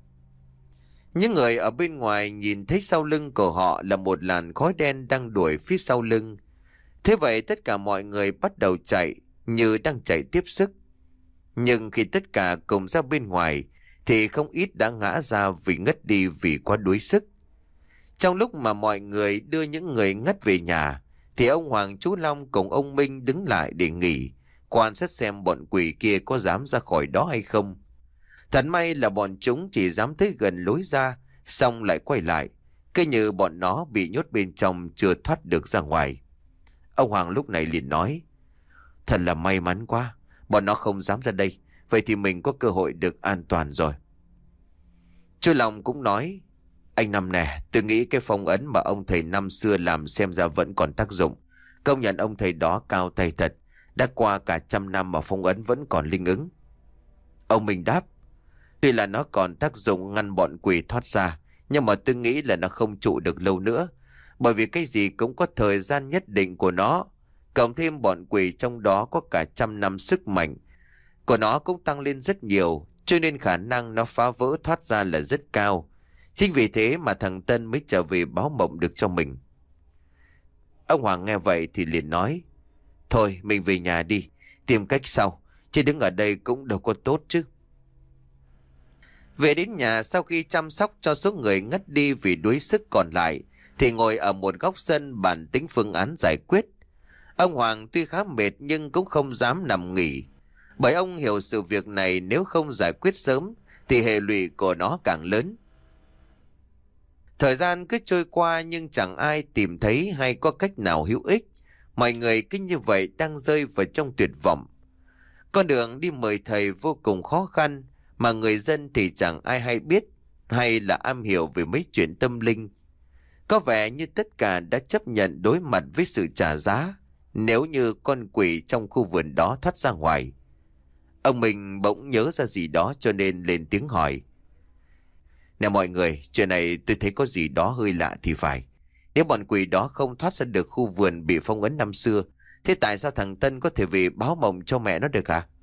Những người ở bên ngoài nhìn thấy sau lưng của họ là một làn khói đen đang đuổi phía sau lưng. Thế vậy tất cả mọi người bắt đầu chạy như đang chạy tiếp sức. Nhưng khi tất cả cùng ra bên ngoài thì không ít đã ngã ra vì ngất đi vì quá đuối sức. Trong lúc mà mọi người đưa những người ngất về nhà thì ông Hoàng, chú Long cùng ông Minh đứng lại để nghỉ, quan sát xem bọn quỷ kia có dám ra khỏi đó hay không. Thật may là bọn chúng chỉ dám tới gần lối ra, xong lại quay lại, cứ như bọn nó bị nhốt bên trong chưa thoát được ra ngoài. Ông Hoàng lúc này liền nói: thật là may mắn quá, bọn nó không dám ra đây, vậy thì mình có cơ hội được an toàn rồi. Chú Long cũng nói: anh Năm nè, tôi nghĩ cái phong ấn mà ông thầy năm xưa làm xem ra vẫn còn tác dụng. Công nhận ông thầy đó cao tay thật, đã qua cả trăm năm mà phong ấn vẫn còn linh ứng. Ông Minh đáp: tuy là nó còn tác dụng ngăn bọn quỷ thoát ra, nhưng mà tôi nghĩ là nó không trụ được lâu nữa, bởi vì cái gì cũng có thời gian nhất định của nó. Cộng thêm bọn quỷ trong đó có cả trăm năm sức mạnh của nó cũng tăng lên rất nhiều, cho nên khả năng nó phá vỡ thoát ra là rất cao. Chính vì thế mà thằng Tân mới trở về báo mộng được cho mình. Ông Hoàng nghe vậy thì liền nói: thôi mình về nhà đi, tìm cách sau, chứ đứng ở đây cũng đâu có tốt chứ. Về đến nhà, sau khi chăm sóc cho số người ngất đi vì đuối sức còn lại, thì ngồi ở một góc sân bàn tính phương án giải quyết. Ông Hoàng tuy khá mệt nhưng cũng không dám nằm nghỉ, bởi ông hiểu sự việc này nếu không giải quyết sớm thì hệ lụy của nó càng lớn. Thời gian cứ trôi qua nhưng chẳng ai tìm thấy hay có cách nào hữu ích. Mọi người cứ như vậy đang rơi vào trong tuyệt vọng. Con đường đi mời thầy vô cùng khó khăn, mà người dân thì chẳng ai hay biết hay là am hiểu về mấy chuyện tâm linh. Có vẻ như tất cả đã chấp nhận đối mặt với sự trả giá nếu như con quỷ trong khu vườn đó thoát ra ngoài. Ông mình bỗng nhớ ra gì đó cho nên lên tiếng hỏi: nè mọi người, chuyện này tôi thấy có gì đó hơi lạ thì phải. Nếu bọn quỷ đó không thoát ra được khu vườn bị phong ấn năm xưa, thế tại sao thằng Tân có thể về báo mộng cho mẹ nó được hả?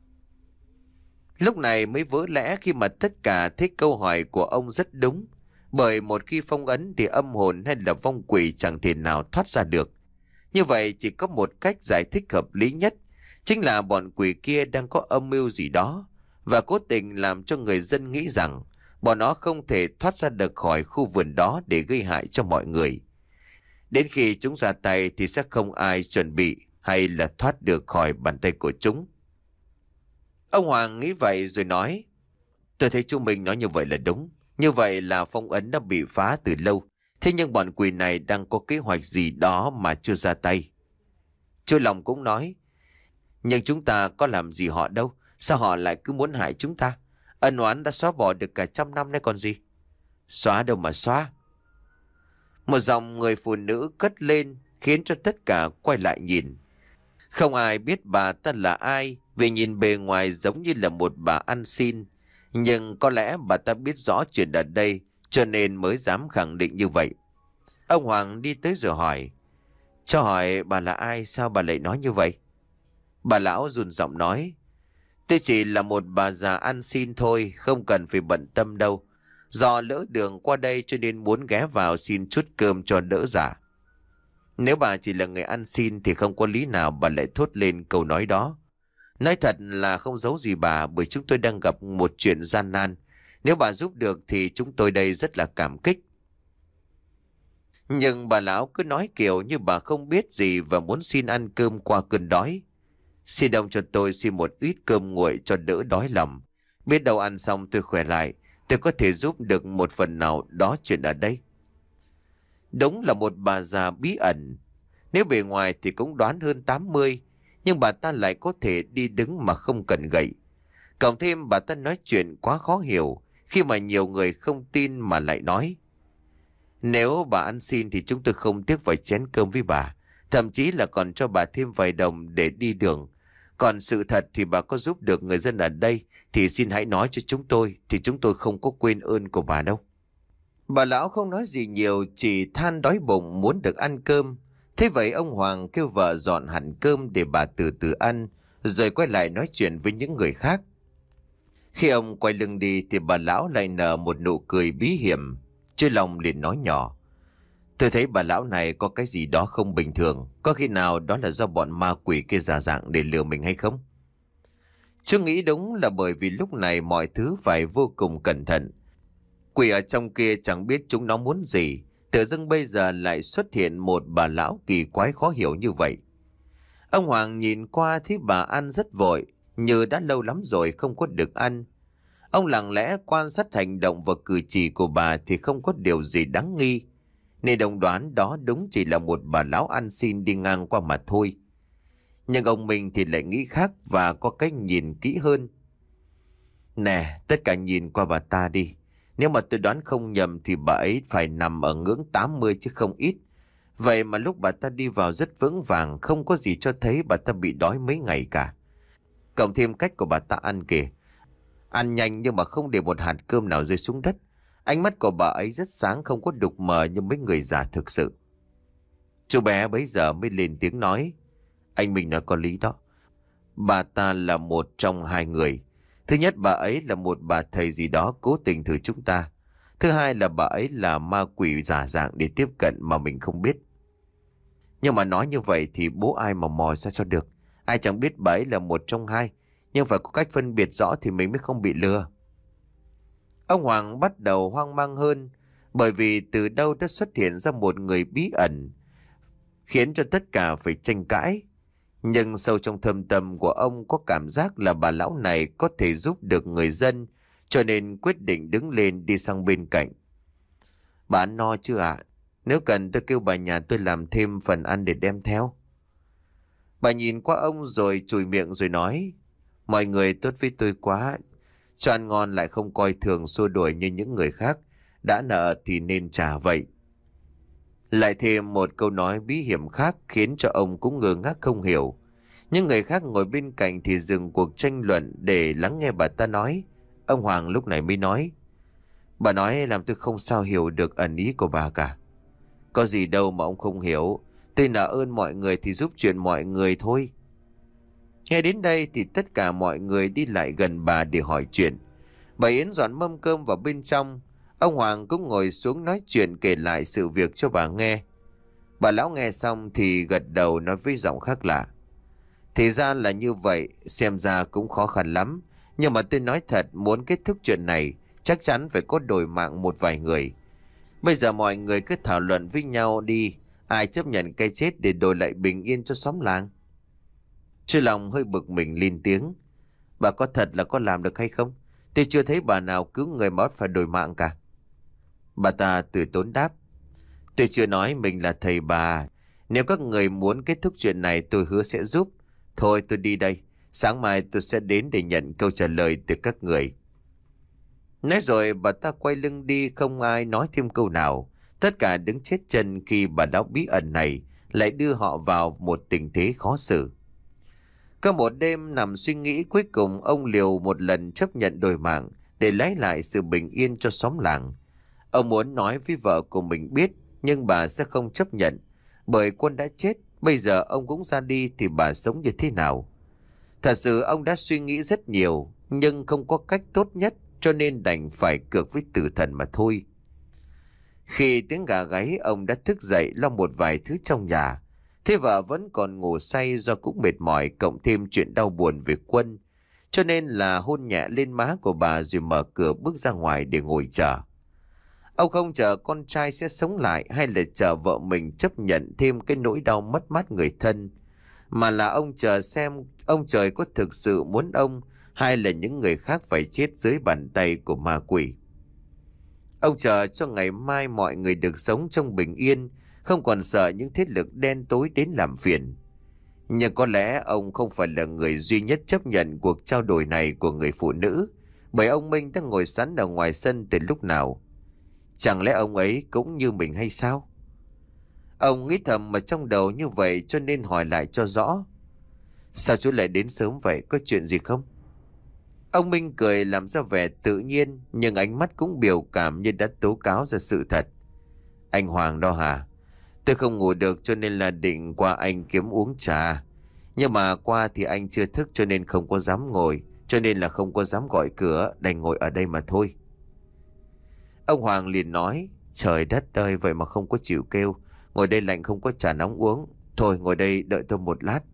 Lúc này mới vỡ lẽ khi mà tất cả thấy câu hỏi của ông rất đúng. Bởi một khi phong ấn thì âm hồn hay là vong quỷ chẳng thể nào thoát ra được. Như vậy chỉ có một cách giải thích hợp lý nhất, chính là bọn quỷ kia đang có âm mưu gì đó và cố tình làm cho người dân nghĩ rằng bọn nó không thể thoát ra được khỏi khu vườn đó để gây hại cho mọi người. Đến khi chúng ra tay thì sẽ không ai chuẩn bị hay là thoát được khỏi bàn tay của chúng. Ông Hoàng nghĩ vậy rồi nói: tôi thấy chú Minh nói như vậy là đúng. Như vậy là phong ấn đã bị phá từ lâu. Thế nhưng bọn quỷ này đang có kế hoạch gì đó mà chưa ra tay. Chú Long cũng nói: nhưng chúng ta có làm gì họ đâu, sao họ lại cứ muốn hại chúng ta? Ân oán đã xóa bỏ được cả trăm năm nay còn gì. Xóa đâu mà xóa. Một dòng người phụ nữ cất lên khiến cho tất cả quay lại nhìn. Không ai biết bà ta là ai, vì nhìn bề ngoài giống như là một bà ăn xin. Nhưng có lẽ bà ta biết rõ chuyện ở đây cho nên mới dám khẳng định như vậy. Ông Hoàng đi tới rồi hỏi: cho hỏi bà là ai, sao bà lại nói như vậy? Bà lão run giọng nói: tôi chỉ là một bà già ăn xin thôi, không cần phải bận tâm đâu. Do lỡ đường qua đây cho nên muốn ghé vào xin chút cơm cho đỡ giả. Nếu bà chỉ là người ăn xin thì không có lý nào bà lại thốt lên câu nói đó. Nói thật là không giấu gì bà, bởi chúng tôi đang gặp một chuyện gian nan. Nếu bà giúp được thì chúng tôi đây rất là cảm kích. Nhưng bà lão cứ nói kiểu như bà không biết gì và muốn xin ăn cơm qua cơn đói. Xin đồng cho tôi xin một ít cơm nguội cho đỡ đói lòng. Biết đâu ăn xong tôi khỏe lại, tôi có thể giúp được một phần nào đó chuyện ở đây. Đúng là một bà già bí ẩn. Nếu bề ngoài thì cũng đoán hơn tám mươi, nhưng bà ta lại có thể đi đứng mà không cần gậy. Cộng thêm bà ta nói chuyện quá khó hiểu, khi mà nhiều người không tin mà lại nói: nếu bà ăn xin thì chúng tôi không tiếc vài chén cơm với bà, thậm chí là còn cho bà thêm vài đồng để đi đường. Còn sự thật thì bà có giúp được người dân ở đây thì xin hãy nói cho chúng tôi, thì chúng tôi không có quên ơn của bà đâu. Bà lão không nói gì nhiều, chỉ than đói bụng muốn được ăn cơm. Thế vậy ông Hoàng kêu vợ dọn hẳn cơm để bà từ từ ăn, rồi quay lại nói chuyện với những người khác. Khi ông quay lưng đi thì bà lão lại nở một nụ cười bí hiểm. Chú Long liền nói nhỏ: tôi thấy bà lão này có cái gì đó không bình thường. Có khi nào đó là do bọn ma quỷ kia giả dạng để lừa mình hay không? Chú nghĩ đúng là bởi vì lúc này mọi thứ phải vô cùng cẩn thận. Quỷ ở trong kia chẳng biết chúng nó muốn gì, tự dưng bây giờ lại xuất hiện một bà lão kỳ quái khó hiểu như vậy. Ông Hoàng nhìn qua thấy bà ăn rất vội, như đã lâu lắm rồi không có được ăn. Ông lặng lẽ quan sát hành động và cử chỉ của bà thì không có điều gì đáng nghi, nên đồng đoán đó đúng chỉ là một bà lão ăn xin đi ngang qua mà thôi. Nhưng ông Minh thì lại nghĩ khác và có cách nhìn kỹ hơn. Nè, tất cả nhìn qua bà ta đi. Nếu mà tôi đoán không nhầm thì bà ấy phải nằm ở ngưỡng tám mươi chứ không ít. Vậy mà lúc bà ta đi vào rất vững vàng, không có gì cho thấy bà ta bị đói mấy ngày cả. Cộng thêm cách của bà ta ăn kìa. Ăn nhanh nhưng mà không để một hạt cơm nào rơi xuống đất. Ánh mắt của bà ấy rất sáng, không có đục mờ như mấy người già thực sự. Chú bé bấy giờ mới lên tiếng nói. Anh mình nói có lý đó. Bà ta là một trong hai người. Thứ nhất, bà ấy là một bà thầy gì đó cố tình thử chúng ta. Thứ hai là bà ấy là ma quỷ giả dạng để tiếp cận mà mình không biết. Nhưng mà nói như vậy thì bố ai mà mò ra cho được. Ai chẳng biết bà ấy là một trong hai. Nhưng phải có cách phân biệt rõ thì mình mới không bị lừa. Ông Hoàng bắt đầu hoang mang hơn. Bởi vì từ đâu đã xuất hiện ra một người bí ẩn, khiến cho tất cả phải tranh cãi. Nhưng sâu trong thâm tâm của ông có cảm giác là bà lão này có thể giúp được người dân, cho nên quyết định đứng lên đi sang bên cạnh. Bà ăn no chưa ạ? Nếu cần tôi kêu bà nhà tôi làm thêm phần ăn để đem theo. Bà nhìn qua ông rồi chùi miệng rồi nói. Mọi người tốt với tôi quá. Cho ăn ngon lại không coi thường xua đuổi như những người khác. Đã nợ thì nên trả vậy. Lại thêm một câu nói bí hiểm khác khiến cho ông cũng ngơ ngác không hiểu. Nhưng người khác ngồi bên cạnh thì dừng cuộc tranh luận để lắng nghe bà ta nói. Ông Hoàng lúc này mới nói. Bà nói làm tôi không sao hiểu được ẩn ý của bà cả. Có gì đâu mà ông không hiểu. Tôi nợ ơn mọi người thì giúp chuyện mọi người thôi. Nghe đến đây thì tất cả mọi người đi lại gần bà để hỏi chuyện. Bà Yến dọn mâm cơm vào bên trong. Ông Hoàng cũng ngồi xuống nói chuyện kể lại sự việc cho bà nghe. Bà lão nghe xong thì gật đầu nói với giọng khác lạ. Thì ra là như vậy, xem ra cũng khó khăn lắm. Nhưng mà tôi nói thật, muốn kết thúc chuyện này chắc chắn phải có đổi mạng một vài người. Bây giờ mọi người cứ thảo luận với nhau đi. Ai chấp nhận cái chết để đổi lại bình yên cho xóm làng? Chú Long hơi bực mình lên tiếng. Bà có thật là có làm được hay không? Tôi chưa thấy bà nào cứu người mà phải đổi mạng cả. Bà ta từ tốn đáp. Tôi chưa nói mình là thầy bà. Nếu các người muốn kết thúc chuyện này tôi hứa sẽ giúp. Thôi tôi đi đây. Sáng mai tôi sẽ đến để nhận câu trả lời từ các người. Nói rồi bà ta quay lưng đi, không ai nói thêm câu nào. Tất cả đứng chết chân khi bà lão bí ẩn này lại đưa họ vào một tình thế khó xử. Có một đêm nằm suy nghĩ, cuối cùng ông liều một lần chấp nhận đổi mạng để lấy lại sự bình yên cho xóm làng. Ông muốn nói với vợ của mình biết, nhưng bà sẽ không chấp nhận. Bởi Quân đã chết, bây giờ ông cũng ra đi thì bà sống như thế nào? Thật sự ông đã suy nghĩ rất nhiều, nhưng không có cách tốt nhất, cho nên đành phải cược với tử thần mà thôi. Khi tiếng gà gáy, ông đã thức dậy lo một vài thứ trong nhà. Thế vợ vẫn còn ngủ say do cũng mệt mỏi, cộng thêm chuyện đau buồn về Quân. Cho nên là hôn nhẹ lên má của bà rồi mở cửa bước ra ngoài để ngồi chờ. Ông không chờ con trai sẽ sống lại hay là chờ vợ mình chấp nhận thêm cái nỗi đau mất mát người thân, mà là ông chờ xem ông trời có thực sự muốn ông hay là những người khác phải chết dưới bàn tay của ma quỷ. Ông chờ cho ngày mai mọi người được sống trong bình yên, không còn sợ những thế lực đen tối đến làm phiền. Nhưng có lẽ ông không phải là người duy nhất chấp nhận cuộc trao đổi này của người phụ nữ, bởi ông Minh đã ngồi sẵn ở ngoài sân từ lúc nào. Chẳng lẽ ông ấy cũng như mình hay sao? Ông nghĩ thầm ở trong đầu như vậy cho nên hỏi lại cho rõ. Sao chú lại đến sớm vậy, có chuyện gì không? Ông Minh cười làm ra vẻ tự nhiên, nhưng ánh mắt cũng biểu cảm như đã tố cáo ra sự thật. Anh Hoàng đó hả? Tôi không ngủ được cho nên là định qua anh kiếm uống trà. Nhưng mà qua thì anh chưa thức cho nên không có dám ngồi, cho nên là không có dám gọi cửa, đành ngồi ở đây mà thôi. Ông Hoàng liền nói, trời đất ơi, vậy mà không có chịu kêu. Ngồi đây lạnh không có trà nóng uống. Thôi ngồi đây đợi tôi một lát.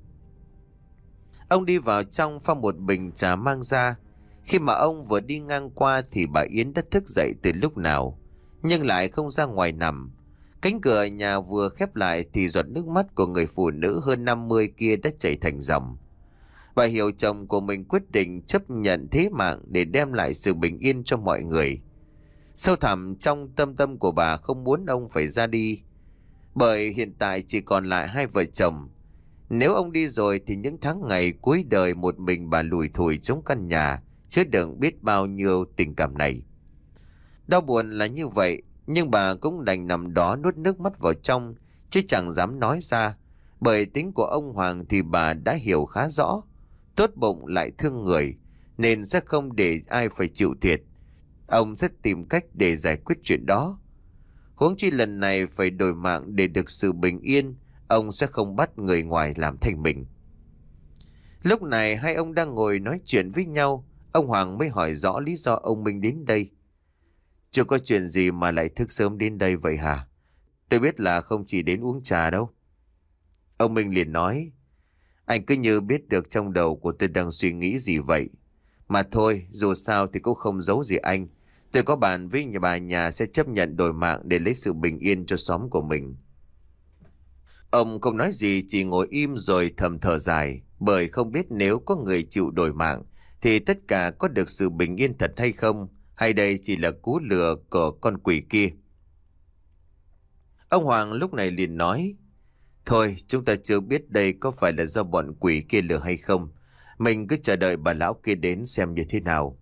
Ông đi vào trong pha một bình trà mang ra. Khi mà ông vừa đi ngang qua thì bà Yến đã thức dậy từ lúc nào, nhưng lại không ra ngoài nằm. Cánh cửa nhà vừa khép lại thì giọt nước mắt của người phụ nữ hơn năm mươi kia đã chảy thành dòng. Bà hiểu chồng của mình quyết định chấp nhận thế mạng để đem lại sự bình yên cho mọi người. Sâu thẳm trong tâm tâm của bà không muốn ông phải ra đi, bởi hiện tại chỉ còn lại hai vợ chồng. Nếu ông đi rồi thì những tháng ngày cuối đời một mình bà lủi thủi trong căn nhà, chứa đựng biết bao nhiêu tình cảm này. Đau buồn là như vậy, nhưng bà cũng đành nằm đó nuốt nước mắt vào trong, chứ chẳng dám nói ra, bởi tính của ông Hoàng thì bà đã hiểu khá rõ. Tốt bụng lại thương người, nên sẽ không để ai phải chịu thiệt. Ông sẽ tìm cách để giải quyết chuyện đó. Huống chi lần này phải đổi mạng để được sự bình yên, ông sẽ không bắt người ngoài làm thành mình. Lúc này hai ông đang ngồi nói chuyện với nhau, ông Hoàng mới hỏi rõ lý do ông Minh đến đây. Chưa có chuyện gì mà lại thức sớm đến đây vậy hả? Tôi biết là không chỉ đến uống trà đâu. Ông Minh liền nói, anh cứ như biết được trong đầu của tôi đang suy nghĩ gì vậy. Mà thôi, dù sao thì cũng không giấu gì anh. Tôi có bàn với nhà bà nhà sẽ chấp nhận đổi mạng để lấy sự bình yên cho xóm của mình. Ông không nói gì, chỉ ngồi im rồi thầm thở dài, bởi không biết nếu có người chịu đổi mạng thì tất cả có được sự bình yên thật hay không, hay đây chỉ là cú lừa của con quỷ kia. Ông Hoàng lúc này liền nói, thôi chúng ta chưa biết đây có phải là do bọn quỷ kia lừa hay không. Mình cứ chờ đợi bà lão kia đến xem như thế nào.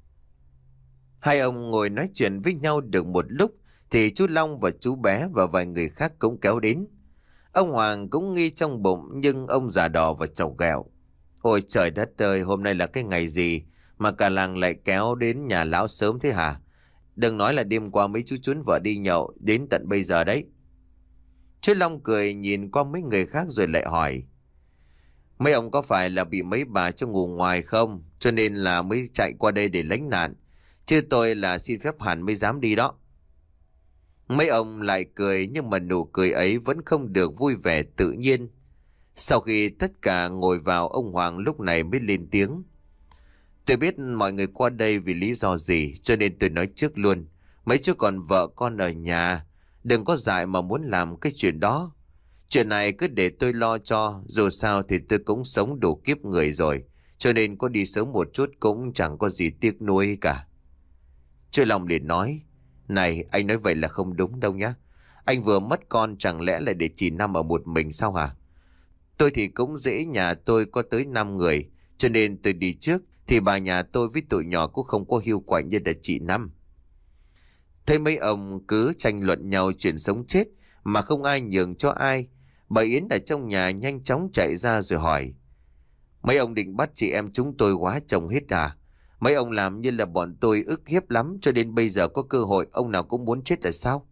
Hai ông ngồi nói chuyện với nhau được một lúc thì chú Long và chú Bé và vài người khác cũng kéo đến. Ông Hoàng cũng nghi trong bụng, nhưng ông già đò và chầu ghẹo. Ôi trời đất ơi, hôm nay là cái ngày gì mà cả làng lại kéo đến nhà lão sớm thế hả? Đừng nói là đêm qua mấy chú chuốn vợ đi nhậu đến tận bây giờ đấy. Chú Long cười nhìn qua mấy người khác rồi lại hỏi, mấy ông có phải là bị mấy bà cho ngủ ngoài không, cho nên là mới chạy qua đây để lánh nạn? Chứ tôi là xin phép hẳn mới dám đi đó. Mấy ông lại cười, nhưng mà nụ cười ấy vẫn không được vui vẻ tự nhiên. Sau khi tất cả ngồi vào, ông Hoàng lúc này mới lên tiếng. Tôi biết mọi người qua đây vì lý do gì, cho nên tôi nói trước luôn. Mấy chú còn vợ con ở nhà, đừng có dại mà muốn làm cái chuyện đó. Chuyện này cứ để tôi lo cho, dù sao thì tôi cũng sống đủ kiếp người rồi, cho nên có đi sớm một chút cũng chẳng có gì tiếc nuối cả. Chú Long liền nói, này anh nói vậy là không đúng đâu nhá. Anh vừa mất con chẳng lẽ lại để chị Năm ở một mình sao hả? Tôi thì cũng dễ, nhà tôi có tới năm người, cho nên tôi đi trước thì bà nhà tôi với tụi nhỏ cũng không có hiu quạnh như là chị Năm. Thấy mấy ông cứ tranh luận nhau chuyện sống chết mà không ai nhường cho ai, bà Yến ở trong nhà nhanh chóng chạy ra rồi hỏi, mấy ông định bắt chị em chúng tôi quá chồng hết à? Mấy ông làm như là bọn tôi ức hiếp lắm, cho đến bây giờ có cơ hội ông nào cũng muốn chết là sao?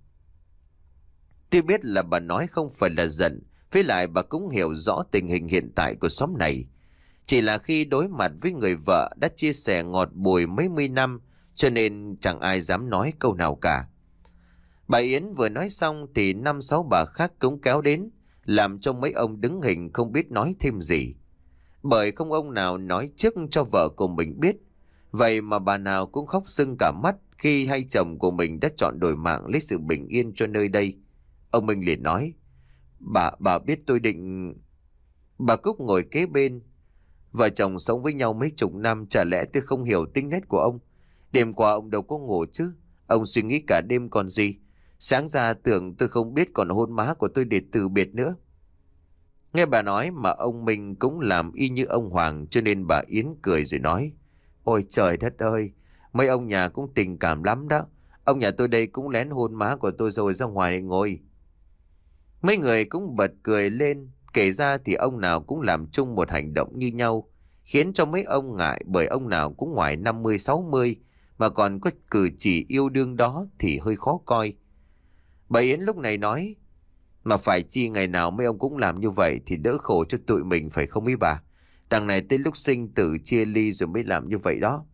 Tôi biết là bà nói không phải là giận, với lại bà cũng hiểu rõ tình hình hiện tại của xóm này. Chỉ là khi đối mặt với người vợ đã chia sẻ ngọt bùi mấy mươi năm, cho nên chẳng ai dám nói câu nào cả. Bà Yến vừa nói xong thì năm sáu bà khác cũng kéo đến, làm cho mấy ông đứng hình không biết nói thêm gì. Bởi không ông nào nói trước cho vợ của mình biết. Vậy mà bà nào cũng khóc sưng cả mắt khi hay chồng của mình đã chọn đổi mạng lấy sự bình yên cho nơi đây. Ông Minh liền nói, Bà, bà biết tôi định... Bà Cúc ngồi kế bên. Vợ chồng sống với nhau mấy chục năm, chả lẽ tôi không hiểu tính nết của ông? Đêm qua ông đâu có ngủ chứ. Ông suy nghĩ cả đêm còn gì. Sáng ra tưởng tôi không biết còn hôn má của tôi để từ biệt nữa. Nghe bà nói mà ông Minh cũng làm y như ông Hoàng, cho nên bà Yến cười rồi nói, ôi trời đất ơi, mấy ông nhà cũng tình cảm lắm đó. Ông nhà tôi đây cũng lén hôn má của tôi rồi ra ngoài để ngồi. Mấy người cũng bật cười lên. Kể ra thì ông nào cũng làm chung một hành động như nhau, khiến cho mấy ông ngại, bởi ông nào cũng ngoài năm mươi sáu mươi mà còn có cử chỉ yêu đương đó thì hơi khó coi. Bà Yến lúc này nói, mà phải chi ngày nào mấy ông cũng làm như vậy thì đỡ khổ cho tụi mình phải không ý bà? Đằng này tới lúc sinh tử chia ly rồi mới làm như vậy đó.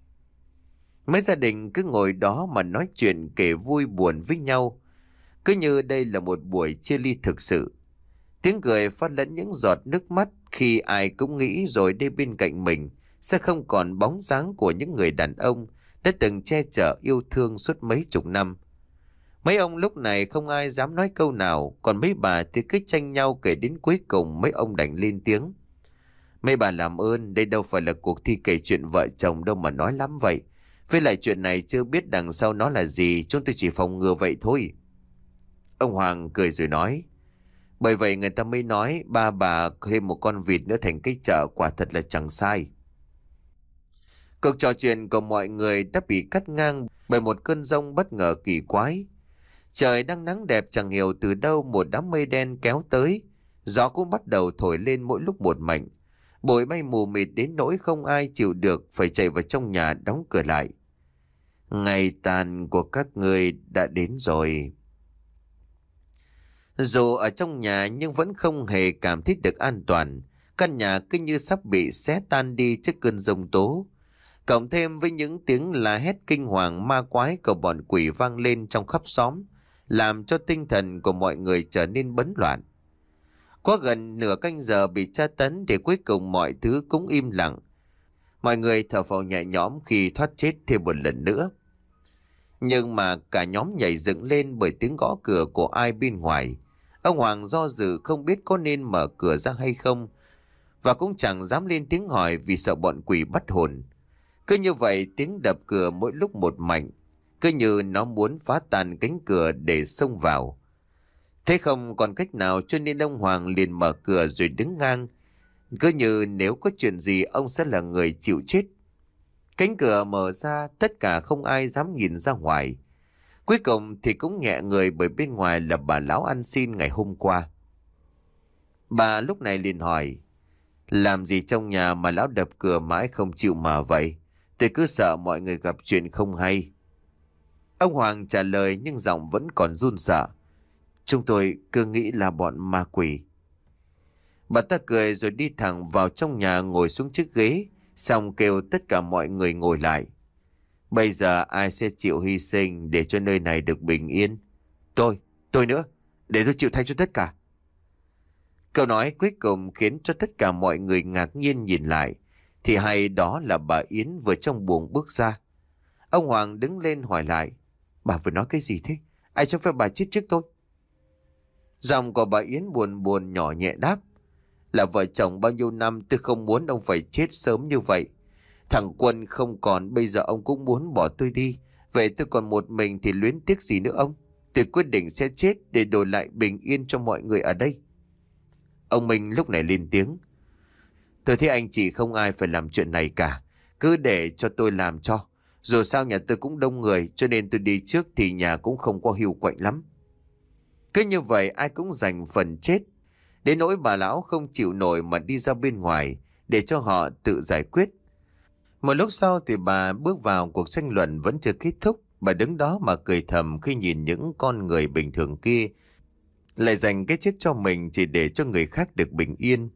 Mấy gia đình cứ ngồi đó mà nói chuyện kể vui buồn với nhau, cứ như đây là một buổi chia ly thực sự. Tiếng cười phát lẫn những giọt nước mắt khi ai cũng nghĩ rồi đây bên cạnh mình sẽ không còn bóng dáng của những người đàn ông đã từng che chở yêu thương suốt mấy chục năm. Mấy ông lúc này không ai dám nói câu nào, còn mấy bà thì cứ tranh nhau kể đến cuối cùng mấy ông đành lên tiếng. Mấy bà làm ơn, đây đâu phải là cuộc thi kể chuyện vợ chồng đâu mà nói lắm vậy. Với lại chuyện này chưa biết đằng sau nó là gì, chúng tôi chỉ phòng ngừa vậy thôi. Ông Hoàng cười rồi nói, bởi vậy người ta mới nói ba bà thêm một con vịt nữa thành cái chợ, quả thật là chẳng sai. Cuộc trò chuyện của mọi người đã bị cắt ngang bởi một cơn giông bất ngờ kỳ quái. Trời đang nắng đẹp chẳng hiểu từ đâu một đám mây đen kéo tới. Gió cũng bắt đầu thổi lên mỗi lúc một mạnh. Bụi bay mù mịt đến nỗi không ai chịu được, phải chạy vào trong nhà đóng cửa lại. Ngày tàn của các người đã đến rồi. Dù ở trong nhà nhưng vẫn không hề cảm thấy được an toàn. Căn nhà cứ như sắp bị xé tan đi trước cơn giông tố. Cộng thêm với những tiếng la hét kinh hoàng ma quái của bọn quỷ vang lên trong khắp xóm, làm cho tinh thần của mọi người trở nên bấn loạn. Qua gần nửa canh giờ bị tra tấn để cuối cùng mọi thứ cũng im lặng. Mọi người thở phào nhẹ nhõm khi thoát chết thêm một lần nữa. Nhưng mà cả nhóm nhảy dựng lên bởi tiếng gõ cửa của ai bên ngoài. Ông Hoàng do dự không biết có nên mở cửa ra hay không, và cũng chẳng dám lên tiếng hỏi vì sợ bọn quỷ bắt hồn. Cứ như vậy tiếng đập cửa mỗi lúc một mạnh, cứ như nó muốn phá tan cánh cửa để xông vào. Thế không còn cách nào cho nên ông Hoàng liền mở cửa rồi đứng ngang. Cứ như nếu có chuyện gì ông sẽ là người chịu chết. Cánh cửa mở ra, tất cả không ai dám nhìn ra ngoài. Cuối cùng thì cũng nhẹ người bởi bên ngoài là bà lão ăn xin ngày hôm qua. Bà lúc này liền hỏi, làm gì trong nhà mà lão đập cửa mãi không chịu mở vậy? Tôi cứ sợ mọi người gặp chuyện không hay. Ông Hoàng trả lời nhưng giọng vẫn còn run sợ. Chúng tôi cứ nghĩ là bọn ma quỷ. Bà ta cười rồi đi thẳng vào trong nhà ngồi xuống chiếc ghế, xong kêu tất cả mọi người ngồi lại. Bây giờ ai sẽ chịu hy sinh để cho nơi này được bình yên? Tôi, tôi nữa, để tôi chịu thay cho tất cả. Câu nói cuối cùng khiến cho tất cả mọi người ngạc nhiên nhìn lại. Thì hay đó là bà Yến vừa trong buồng bước ra. Ông Hoàng đứng lên hỏi lại, bà vừa nói cái gì thế? Ai cho phép bà chết trước tôi? Giọng của bà Yến buồn buồn nhỏ nhẹ đáp, là vợ chồng bao nhiêu năm tôi không muốn ông phải chết sớm như vậy. Thằng Quân không còn, bây giờ ông cũng muốn bỏ tôi đi. Vậy tôi còn một mình thì luyến tiếc gì nữa ông? Tôi quyết định sẽ chết để đổi lại bình yên cho mọi người ở đây. Ông Minh lúc này lên tiếng, tôi thấy anh chị không ai phải làm chuyện này cả. Cứ để cho tôi làm cho. Dù sao nhà tôi cũng đông người, cho nên tôi đi trước thì nhà cũng không có hiu quạnh lắm. Cứ như vậy ai cũng giành phần chết. Đến nỗi bà lão không chịu nổi mà đi ra bên ngoài để cho họ tự giải quyết. Một lúc sau thì bà bước vào, cuộc tranh luận vẫn chưa kết thúc. Bà đứng đó mà cười thầm khi nhìn những con người bình thường kia lại dành cái chết cho mình chỉ để cho người khác được bình yên.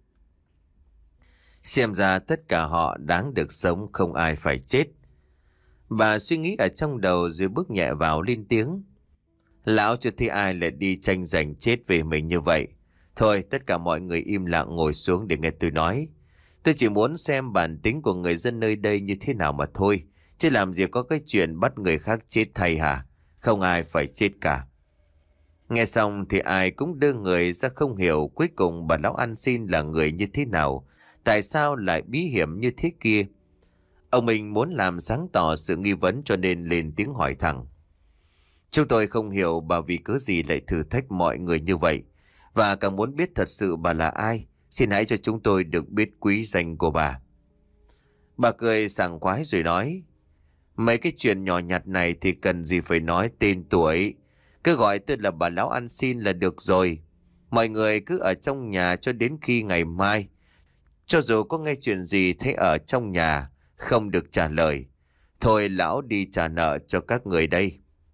Xem ra tất cả họ đáng được sống, không ai phải chết. Bà suy nghĩ ở trong đầu rồi bước nhẹ vào lên tiếng. Lão chưa thấy ai lại đi tranh giành chết về mình như vậy. Thôi tất cả mọi người im lặng ngồi xuống để nghe tôi nói. Tôi chỉ muốn xem bản tính của người dân nơi đây như thế nào mà thôi. Chứ làm gì có cái chuyện bắt người khác chết thay hả? Không ai phải chết cả. Nghe xong thì ai cũng đưa người ra không hiểu cuối cùng bà lão ăn xin là người như thế nào. Tại sao lại bí hiểm như thế kia? Ông mình muốn làm sáng tỏ sự nghi vấn cho nên lên tiếng hỏi thẳng. Chúng tôi không hiểu bà vì cớ gì lại thử thách mọi người như vậy. Và càng muốn biết thật sự bà là ai. Xin hãy cho chúng tôi được biết quý danh của bà. Bà cười sảng khoái rồi nói. Mấy cái chuyện nhỏ nhặt này thì cần gì phải nói tên tuổi. Cứ gọi tôi là bà lão ăn xin là được rồi. Mọi người cứ ở trong nhà cho đến khi ngày mai. Cho dù có nghe chuyện gì thấy ở trong nhà không được trả lời, thôi lão đi trả nợ cho các người đây.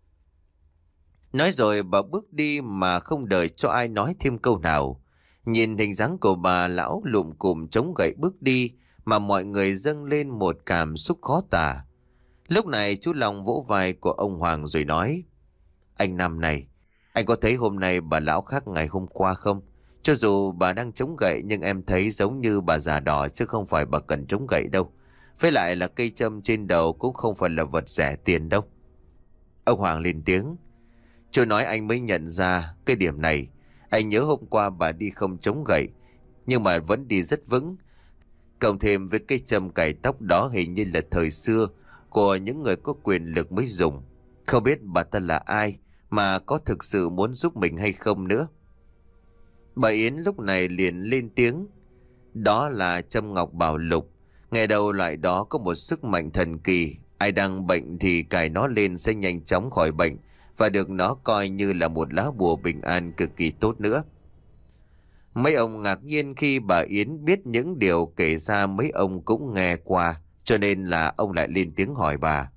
Nói rồi bà bước đi mà không đợi cho ai nói thêm câu nào. Nhìn hình dáng của bà, lão lụm cụm chống gậy bước đi mà mọi người dâng lên một cảm xúc khó tả. Lúc này chú Long vỗ vai của ông Hoàng rồi nói. Anh Năm này, anh có thấy hôm nay bà lão khác ngày hôm qua không? Cho dù bà đang chống gậy nhưng em thấy giống như bà già đỏ chứ không phải bà cần chống gậy đâu. Với lại là cây châm trên đầu cũng không phải là vật rẻ tiền đâu. Ông Hoàng lên tiếng. Chú nói anh mới nhận ra cái điểm này. Anh nhớ hôm qua bà đi không chống gậy, nhưng mà vẫn đi rất vững. Cộng thêm với cái châm cài tóc đó hình như là thời xưa của những người có quyền lực mới dùng. Không biết bà ta là ai, mà có thực sự muốn giúp mình hay không nữa. Bà Yến lúc này liền lên tiếng. Đó là châm ngọc bảo lục. Ngày đầu loại đó có một sức mạnh thần kỳ. Ai đang bệnh thì cài nó lên sẽ nhanh chóng khỏi bệnh, và được nó coi như là một lá bùa bình an cực kỳ tốt nữa. Mấy ông ngạc nhiên khi bà Yến biết những điều kể ra mấy ông cũng nghe qua, cho nên là ông lại lên tiếng hỏi bà.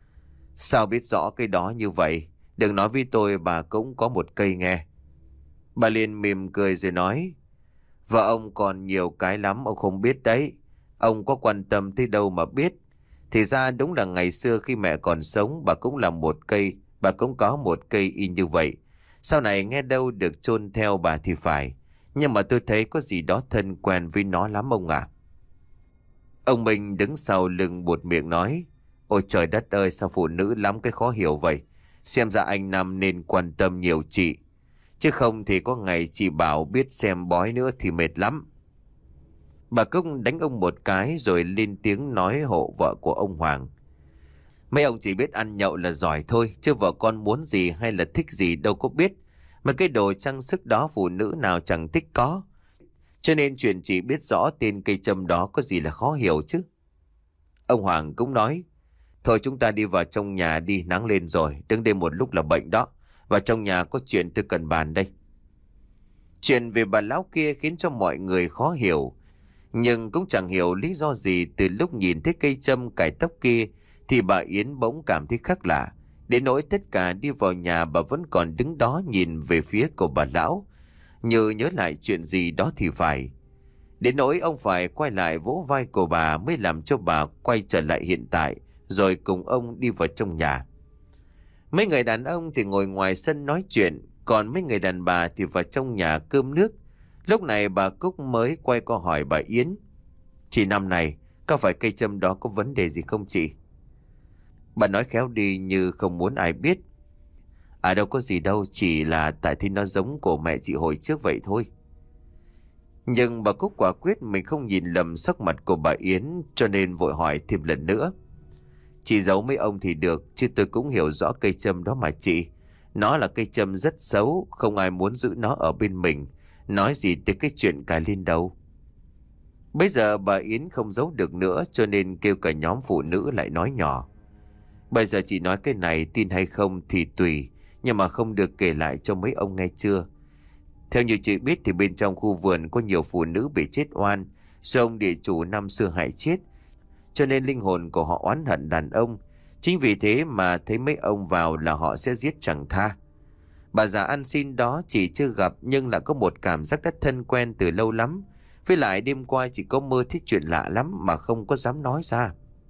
Sao biết rõ cái đó như vậy? Đừng nói với tôi bà cũng có một cây nghe. Bà liền mỉm cười rồi nói. Vợ ông còn nhiều cái lắm ông không biết đấy. Ông có quan tâm tới đâu mà biết. Thì ra đúng là ngày xưa khi mẹ còn sống bà cũng làm một cây, bà cũng có một cây y như vậy. Sau này nghe đâu được chôn theo bà thì phải. Nhưng mà tôi thấy có gì đó thân quen với nó lắm ông ạ. Ông Minh đứng sau lưng buột miệng nói. Ôi trời đất ơi, sao phụ nữ lắm cái khó hiểu vậy. Xem ra anh Năm nên quan tâm nhiều chị. Chứ không thì có ngày chị bảo biết xem bói nữa thì mệt lắm. Bà Cúc đánh ông một cái rồi lên tiếng nói hộ vợ của ông Hoàng. Mấy ông chỉ biết ăn nhậu là giỏi thôi, chứ vợ con muốn gì hay là thích gì đâu có biết. Mà cái đồ trang sức đó phụ nữ nào chẳng thích có. Cho nên chuyện chỉ biết rõ tên cây châm đó có gì là khó hiểu chứ. Ông Hoàng cũng nói. Thôi chúng ta đi vào trong nhà đi, nắng lên rồi, đứng đây một lúc là bệnh đó. Vào trong nhà có chuyện tôi cần bàn đây. Chuyện về bà lão kia khiến cho mọi người khó hiểu. Nhưng cũng chẳng hiểu lý do gì từ lúc nhìn thấy cây châm cài tóc kia thì bà Yến bỗng cảm thấy khác lạ. Đến nỗi tất cả đi vào nhà bà vẫn còn đứng đó nhìn về phía của bà lão, như nhớ lại chuyện gì đó thì phải. Đến nỗi ông phải quay lại vỗ vai của bà mới làm cho bà quay trở lại hiện tại, rồi cùng ông đi vào trong nhà. Mấy người đàn ông thì ngồi ngoài sân nói chuyện, còn mấy người đàn bà thì vào trong nhà cơm nước. Lúc này bà Cúc mới quay qua hỏi bà Yến. Chị năm này, có phải cây châm đó có vấn đề gì không chị? Bà nói khéo đi như không muốn ai biết. À đâu có gì đâu, chỉ là tại thấy nó giống của mẹ chị hồi trước vậy thôi. Nhưng bà Cúc quả quyết mình không nhìn lầm sắc mặt của bà Yến, cho nên vội hỏi thêm lần nữa. Chị giấu mấy ông thì được, chứ tôi cũng hiểu rõ cây châm đó mà chị. Nó là cây châm rất xấu, không ai muốn giữ nó ở bên mình. Nói gì tới cái chuyện cài lên đâu. Bây giờ bà Yến không giấu được nữa, cho nên kêu cả nhóm phụ nữ lại nói nhỏ. Bây giờ chị nói cái này tin hay không thì tùy, nhưng mà không được kể lại cho mấy ông nghe chưa. Theo như chị biết thì bên trong khu vườn có nhiều phụ nữ bị chết oan do ông địa chủ năm xưa hại chết, cho nên linh hồn của họ oán hận đàn ông. Chính vì thế mà thấy mấy ông vào là họ sẽ giết chẳng tha. Bà già ăn xin đó chỉ chưa gặp nhưng là có một cảm giác rất thân quen từ lâu lắm. Với lại đêm qua chỉ có mơ thấy chuyện lạ lắm mà không có dám nói ra.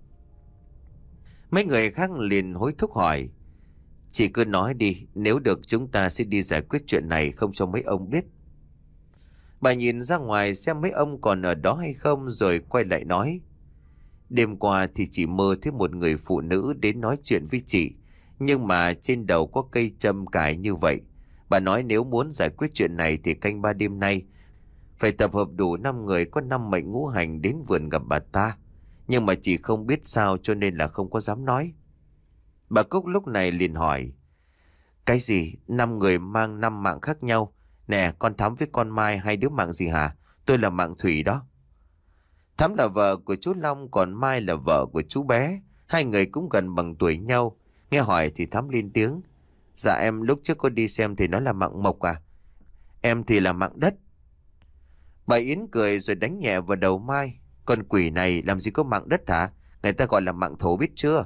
Mấy người khác liền hối thúc hỏi. Chị cứ nói đi, nếu được chúng ta sẽ đi giải quyết chuyện này không cho mấy ông biết. Bà nhìn ra ngoài xem mấy ông còn ở đó hay không rồi quay lại nói. Đêm qua thì chỉ mơ thấy một người phụ nữ đến nói chuyện với chị, nhưng mà trên đầu có cây châm cài như vậy. Bà nói nếu muốn giải quyết chuyện này thì canh ba đêm nay phải tập hợp đủ năm người có năm mệnh ngũ hành đến vườn gặp bà ta. Nhưng mà chị không biết sao cho nên là không có dám nói. Bà Cúc lúc này liền hỏi. Cái gì? Năm người mang năm mạng khác nhau. Nè, con Thắm với con Mai hai đứa mạng gì hả? Tôi là mạng Thủy đó. Thắm là vợ của chú Long, còn Mai là vợ của chú bé. Hai người cũng gần bằng tuổi nhau. Nghe hỏi thì Thắm lên tiếng. Dạ em lúc trước có đi xem thì nó là mạng Mộc à? Em thì là mạng Đất. Bà Yến cười rồi đánh nhẹ vào đầu Mai. Con quỷ này làm gì có mạng Đất hả? Người ta gọi là mạng Thổ biết chưa?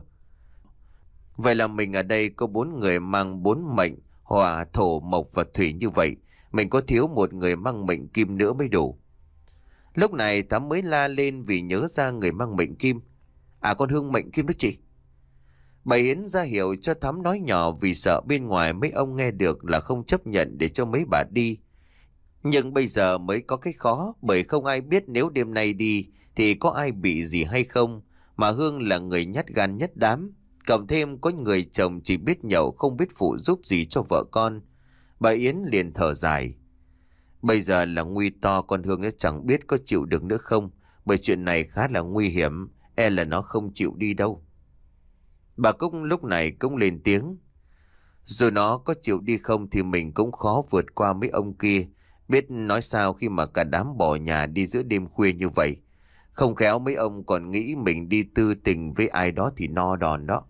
Vậy là mình ở đây có bốn người mang bốn mệnh Hỏa, Thổ, Mộc và Thủy như vậy. Mình có thiếu một người mang mệnh Kim nữa mới đủ. Lúc này Thắm mới la lên vì nhớ ra người mang mệnh Kim. À, con Hương mệnh Kim đó chị. Bà Yến ra hiệu cho Thắm nói nhỏ vì sợ bên ngoài mấy ông nghe được là không chấp nhận để cho mấy bà đi. Nhưng bây giờ mới có cái khó, bởi không ai biết nếu đêm nay đi thì có ai bị gì hay không, mà Hương là người nhát gan nhất đám. Cộng thêm có người chồng chỉ biết nhậu không biết phụ giúp gì cho vợ con. Bà Yến liền thở dài. Bây giờ là nguy to, con Hương ấy chẳng biết có chịu được nữa không. Bởi chuyện này khá là nguy hiểm, e là nó không chịu đi đâu. Bà Cúc lúc này cũng lên tiếng. Dù nó có chịu đi không thì mình cũng khó vượt qua mấy ông kia. Biết nói sao khi mà cả đám bỏ nhà đi giữa đêm khuya như vậy. Không khéo mấy ông còn nghĩ mình đi tư tình với ai đó thì no đòn đó.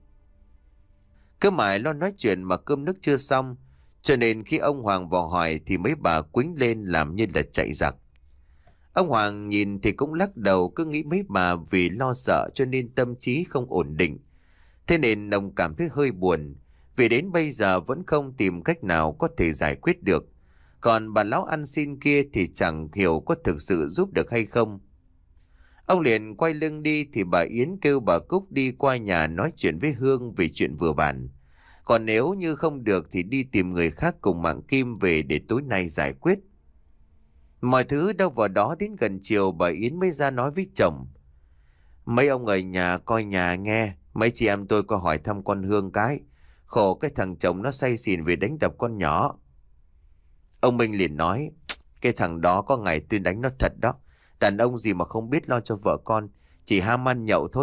Cứ mãi lo nói chuyện mà cơm nước chưa xong, cho nên khi ông Hoàng vào hỏi thì mấy bà quýnh lên làm như là chạy giặc. Ông Hoàng nhìn thì cũng lắc đầu, cứ nghĩ mấy bà vì lo sợ cho nên tâm trí không ổn định. Thế nên ông cảm thấy hơi buồn, vì đến bây giờ vẫn không tìm cách nào có thể giải quyết được. Còn bà lão ăn xin kia thì chẳng hiểu có thực sự giúp được hay không. Ông liền quay lưng đi thì bà Yến kêu bà Cúc đi qua nhà nói chuyện với Hương về chuyện vừa bàn. Còn nếu như không được thì đi tìm người khác cùng mạng Kim về để tối nay giải quyết. Mọi thứ đâu vào đó, đến gần chiều bà Yến mới ra nói với chồng. Mấy ông ở nhà coi nhà nghe, mấy chị em tôi có hỏi thăm con Hương cái. Khổ cái thằng chồng nó say xỉn về đánh đập con nhỏ. Ông Minh liền nói, cái thằng đó có ngày tuyên đánh nó thật đó. Đàn ông gì mà không biết lo cho vợ con, chỉ ham ăn nhậu thôi.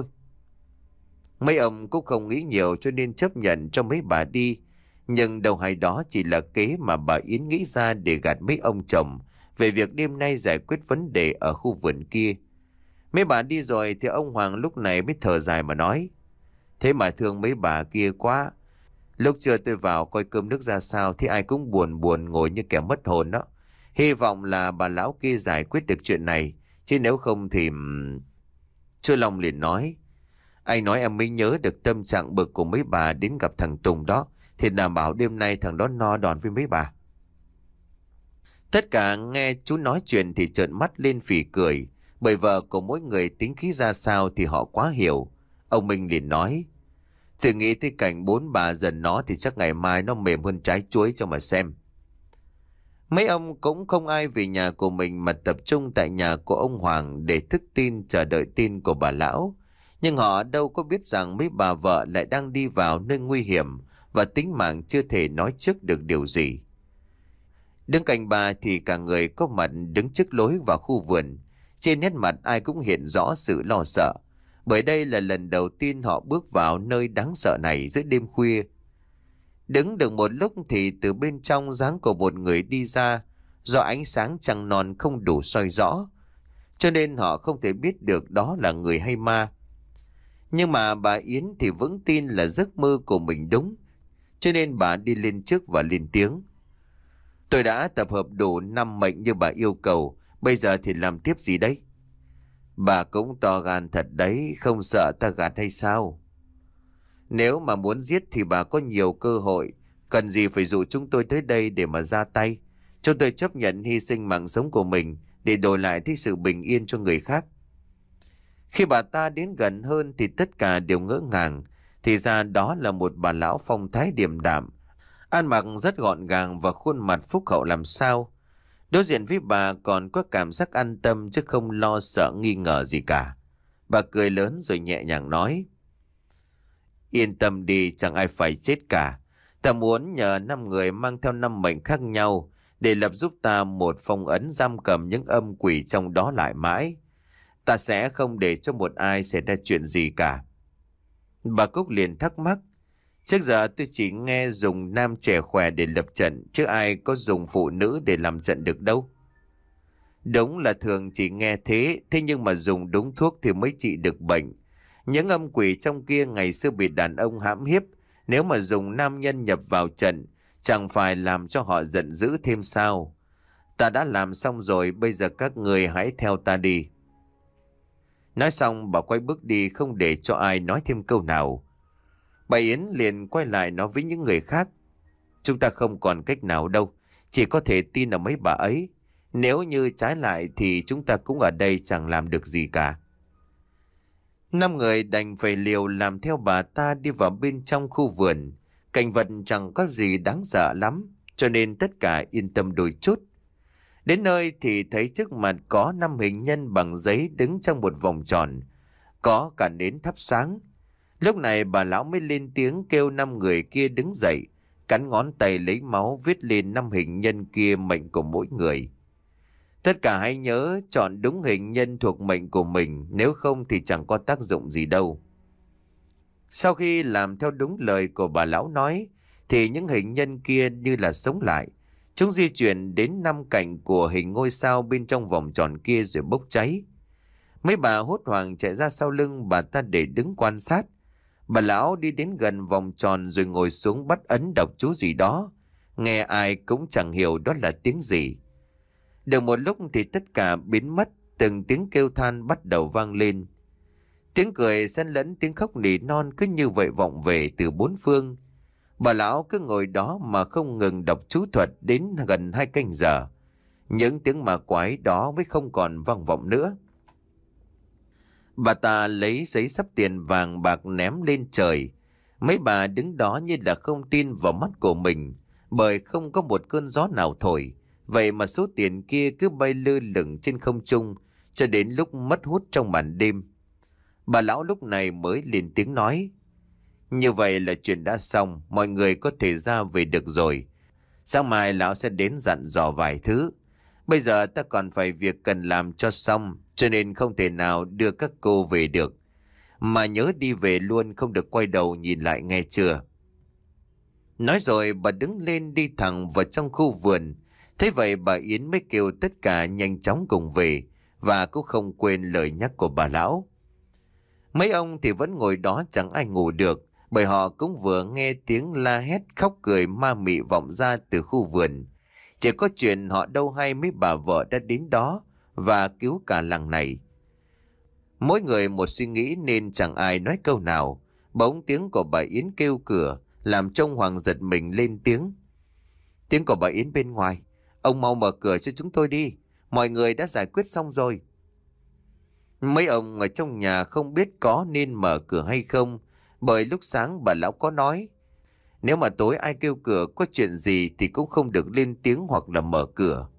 Mấy ông cũng không nghĩ nhiều cho nên chấp nhận cho mấy bà đi. Nhưng đầu hay đó chỉ là kế mà bà Yến nghĩ ra để gạt mấy ông chồng về việc đêm nay giải quyết vấn đề ở khu vườn kia. Mấy bà đi rồi thì ông Hoàng lúc này mới thở dài mà nói. Thế mà thương mấy bà kia quá. Lúc trưa tôi vào coi cơm nước ra sao thì ai cũng buồn buồn ngồi như kẻ mất hồn đó. Hy vọng là bà lão kia giải quyết được chuyện này, chứ nếu không thì... Chú Long liền nói. Anh nói em mới nhớ được tâm trạng bực của mấy bà đến gặp thằng Tùng đó, thì đảm bảo đêm nay thằng đó no đòn với mấy bà. Tất cả nghe chú nói chuyện thì trợn mắt lên phì cười, bởi vợ của mỗi người tính khí ra sao thì họ quá hiểu. Ông Minh liền nói. Thử nghĩ tới cảnh bốn bà dần nó thì chắc ngày mai nó mềm hơn trái chuối cho mà xem. Mấy ông cũng không ai về nhà của mình mà tập trung tại nhà của ông Hoàng để thức tin chờ đợi tin của bà lão. Nhưng họ đâu có biết rằng mấy bà vợ lại đang đi vào nơi nguy hiểm và tính mạng chưa thể nói trước được điều gì. Đứng cạnh bà thì cả người có mặt đứng trước lối vào khu vườn. Trên nét mặt ai cũng hiện rõ sự lo sợ, bởi đây là lần đầu tiên họ bước vào nơi đáng sợ này giữa đêm khuya. Đứng được một lúc thì từ bên trong dáng của một người đi ra, do ánh sáng trăng non không đủ soi rõ, cho nên họ không thể biết được đó là người hay ma. Nhưng mà bà Yến thì vững tin là giấc mơ của mình đúng, cho nên bà đi lên trước và lên tiếng. Tôi đã tập hợp đủ năm mệnh như bà yêu cầu, bây giờ thì làm tiếp gì đấy? Bà cũng to gan thật đấy, không sợ ta gạt hay sao? Nếu mà muốn giết thì bà có nhiều cơ hội, cần gì phải dụ chúng tôi tới đây để mà ra tay. Chúng tôi chấp nhận hy sinh mạng sống của mình để đổi lại thích sự bình yên cho người khác. Khi bà ta đến gần hơn thì tất cả đều ngỡ ngàng, thì ra đó là một bà lão phong thái điềm đạm, ăn mặc rất gọn gàng và khuôn mặt phúc hậu làm sao. Đối diện với bà còn có cảm giác an tâm chứ không lo sợ nghi ngờ gì cả. Bà cười lớn rồi nhẹ nhàng nói. Yên tâm đi, chẳng ai phải chết cả. Ta muốn nhờ năm người mang theo năm mệnh khác nhau để lập giúp ta một phong ấn giam cầm những âm quỷ trong đó lại mãi. Ta sẽ không để cho một ai xảy ra chuyện gì cả. Bà Cúc liền thắc mắc. Trước giờ tôi chỉ nghe dùng nam trẻ khỏe để lập trận, chứ ai có dùng phụ nữ để làm trận được đâu. Đúng là thường chỉ nghe thế, thế nhưng mà dùng đúng thuốc thì mới trị được bệnh. Những âm quỷ trong kia ngày xưa bị đàn ông hãm hiếp, nếu mà dùng nam nhân nhập vào trận, chẳng phải làm cho họ giận dữ thêm sao? Ta đã làm xong rồi, bây giờ các người hãy theo ta đi. Nói xong bà quay bước đi không để cho ai nói thêm câu nào. Bà Yến liền quay lại nói với những người khác. Chúng ta không còn cách nào đâu, chỉ có thể tin ở mấy bà ấy. Nếu như trái lại thì chúng ta cũng ở đây chẳng làm được gì cả. Năm người đành phải liều làm theo bà ta đi vào bên trong khu vườn. Cảnh vật chẳng có gì đáng sợ lắm, cho nên tất cả yên tâm đôi chút. Đến nơi thì thấy trước mặt có năm hình nhân bằng giấy đứng trong một vòng tròn, có cả nến thắp sáng. Lúc này bà lão mới lên tiếng kêu năm người kia đứng dậy, cắn ngón tay lấy máu viết lên năm hình nhân kia mệnh của mỗi người. Tất cả hãy nhớ chọn đúng hình nhân thuộc mệnh của mình, nếu không thì chẳng có tác dụng gì đâu. Sau khi làm theo đúng lời của bà lão nói, thì những hình nhân kia như là sống lại. Chúng di chuyển đến năm cạnh của hình ngôi sao bên trong vòng tròn kia rồi bốc cháy. Mấy bà hốt hoảng chạy ra sau lưng bà ta để đứng quan sát. Bà lão đi đến gần vòng tròn rồi ngồi xuống bắt ấn đọc chú gì đó. Nghe ai cũng chẳng hiểu đó là tiếng gì. Được một lúc thì tất cả biến mất, từng tiếng kêu than bắt đầu vang lên. Tiếng cười xen lẫn tiếng khóc nỉ non cứ như vậy vọng về từ bốn phương. Bà lão cứ ngồi đó mà không ngừng đọc chú thuật đến gần hai canh giờ. Những tiếng ma quái đó mới không còn vang vọng nữa. Bà ta lấy giấy sắp tiền vàng bạc ném lên trời. Mấy bà đứng đó như là không tin vào mắt của mình, bởi không có một cơn gió nào thổi. Vậy mà số tiền kia cứ bay lơ lửng trên không trung cho đến lúc mất hút trong màn đêm. Bà lão lúc này mới lên tiếng nói: như vậy là chuyện đã xong, mọi người có thể ra về được rồi. Sáng mai lão sẽ đến dặn dò vài thứ. Bây giờ ta còn phải việc cần làm cho xong, cho nên không thể nào đưa các cô về được. Mà nhớ đi về luôn, không được quay đầu nhìn lại nghe chưa? Nói rồi bà đứng lên đi thẳng vào trong khu vườn. Thế vậy bà Yến mới kêu tất cả nhanh chóng cùng về, và cũng không quên lời nhắc của bà lão. Mấy ông thì vẫn ngồi đó chẳng ai ngủ được, bởi họ cũng vừa nghe tiếng la hét khóc cười ma mị vọng ra từ khu vườn. Chỉ có chuyện họ đâu hay mấy bà vợ đã đến đó và cứu cả làng này. Mỗi người một suy nghĩ nên chẳng ai nói câu nào. Bỗng tiếng của bà Yến kêu cửa làm trông Hoàng giật mình lên tiếng. Tiếng của bà Yến bên ngoài: ông mau mở cửa cho chúng tôi đi, mọi người đã giải quyết xong rồi. Mấy ông ở trong nhà không biết có nên mở cửa hay không, bởi lúc sáng bà lão có nói nếu mà tối ai kêu cửa có chuyện gì thì cũng không được lên tiếng hoặc là mở cửa.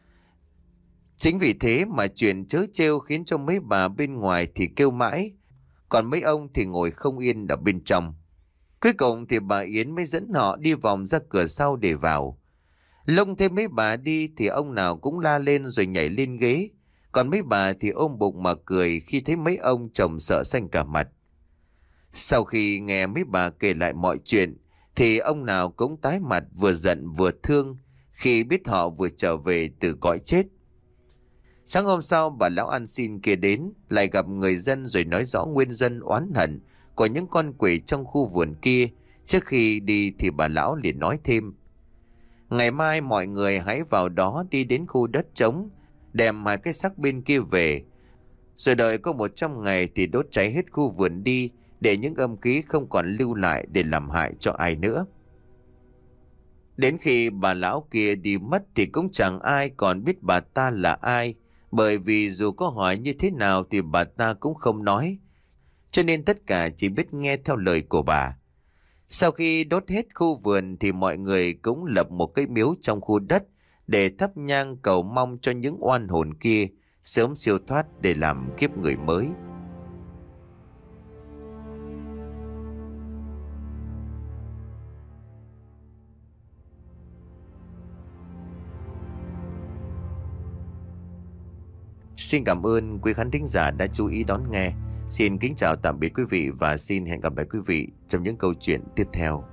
Chính vì thế mà chuyện trớ trêu khiến cho mấy bà bên ngoài thì kêu mãi, còn mấy ông thì ngồi không yên ở bên trong. Cuối cùng thì bà Yến mới dẫn họ đi vòng ra cửa sau để vào. Lông thêm mấy bà đi thì ông nào cũng la lên rồi nhảy lên ghế, còn mấy bà thì ôm bụng mà cười khi thấy mấy ông chồng sợ xanh cả mặt. Sau khi nghe mấy bà kể lại mọi chuyện thì ông nào cũng tái mặt, vừa giận vừa thương khi biết họ vừa trở về từ cõi chết. Sáng hôm sau bà lão ăn xin kia đến, lại gặp người dân rồi nói rõ nguyên nhân oán hận của những con quỷ trong khu vườn kia. Trước khi đi thì bà lão liền nói thêm: ngày mai mọi người hãy vào đó đi đến khu đất trống, đem hai cái xác bên kia về, rồi đợi có một trăm ngày thì đốt cháy hết khu vườn đi, để những âm khí không còn lưu lại để làm hại cho ai nữa. Đến khi bà lão kia đi mất thì cũng chẳng ai còn biết bà ta là ai, bởi vì dù có hỏi như thế nào thì bà ta cũng không nói, cho nên tất cả chỉ biết nghe theo lời của bà. Sau khi đốt hết khu vườn thì mọi người cũng lập một cái miếu trong khu đất để thắp nhang cầu mong cho những oan hồn kia sớm siêu thoát để làm kiếp người mới. Xin cảm ơn quý khán thính giả đã chú ý đón nghe. Xin kính chào tạm biệt quý vị và xin hẹn gặp lại quý vị trong những câu chuyện tiếp theo.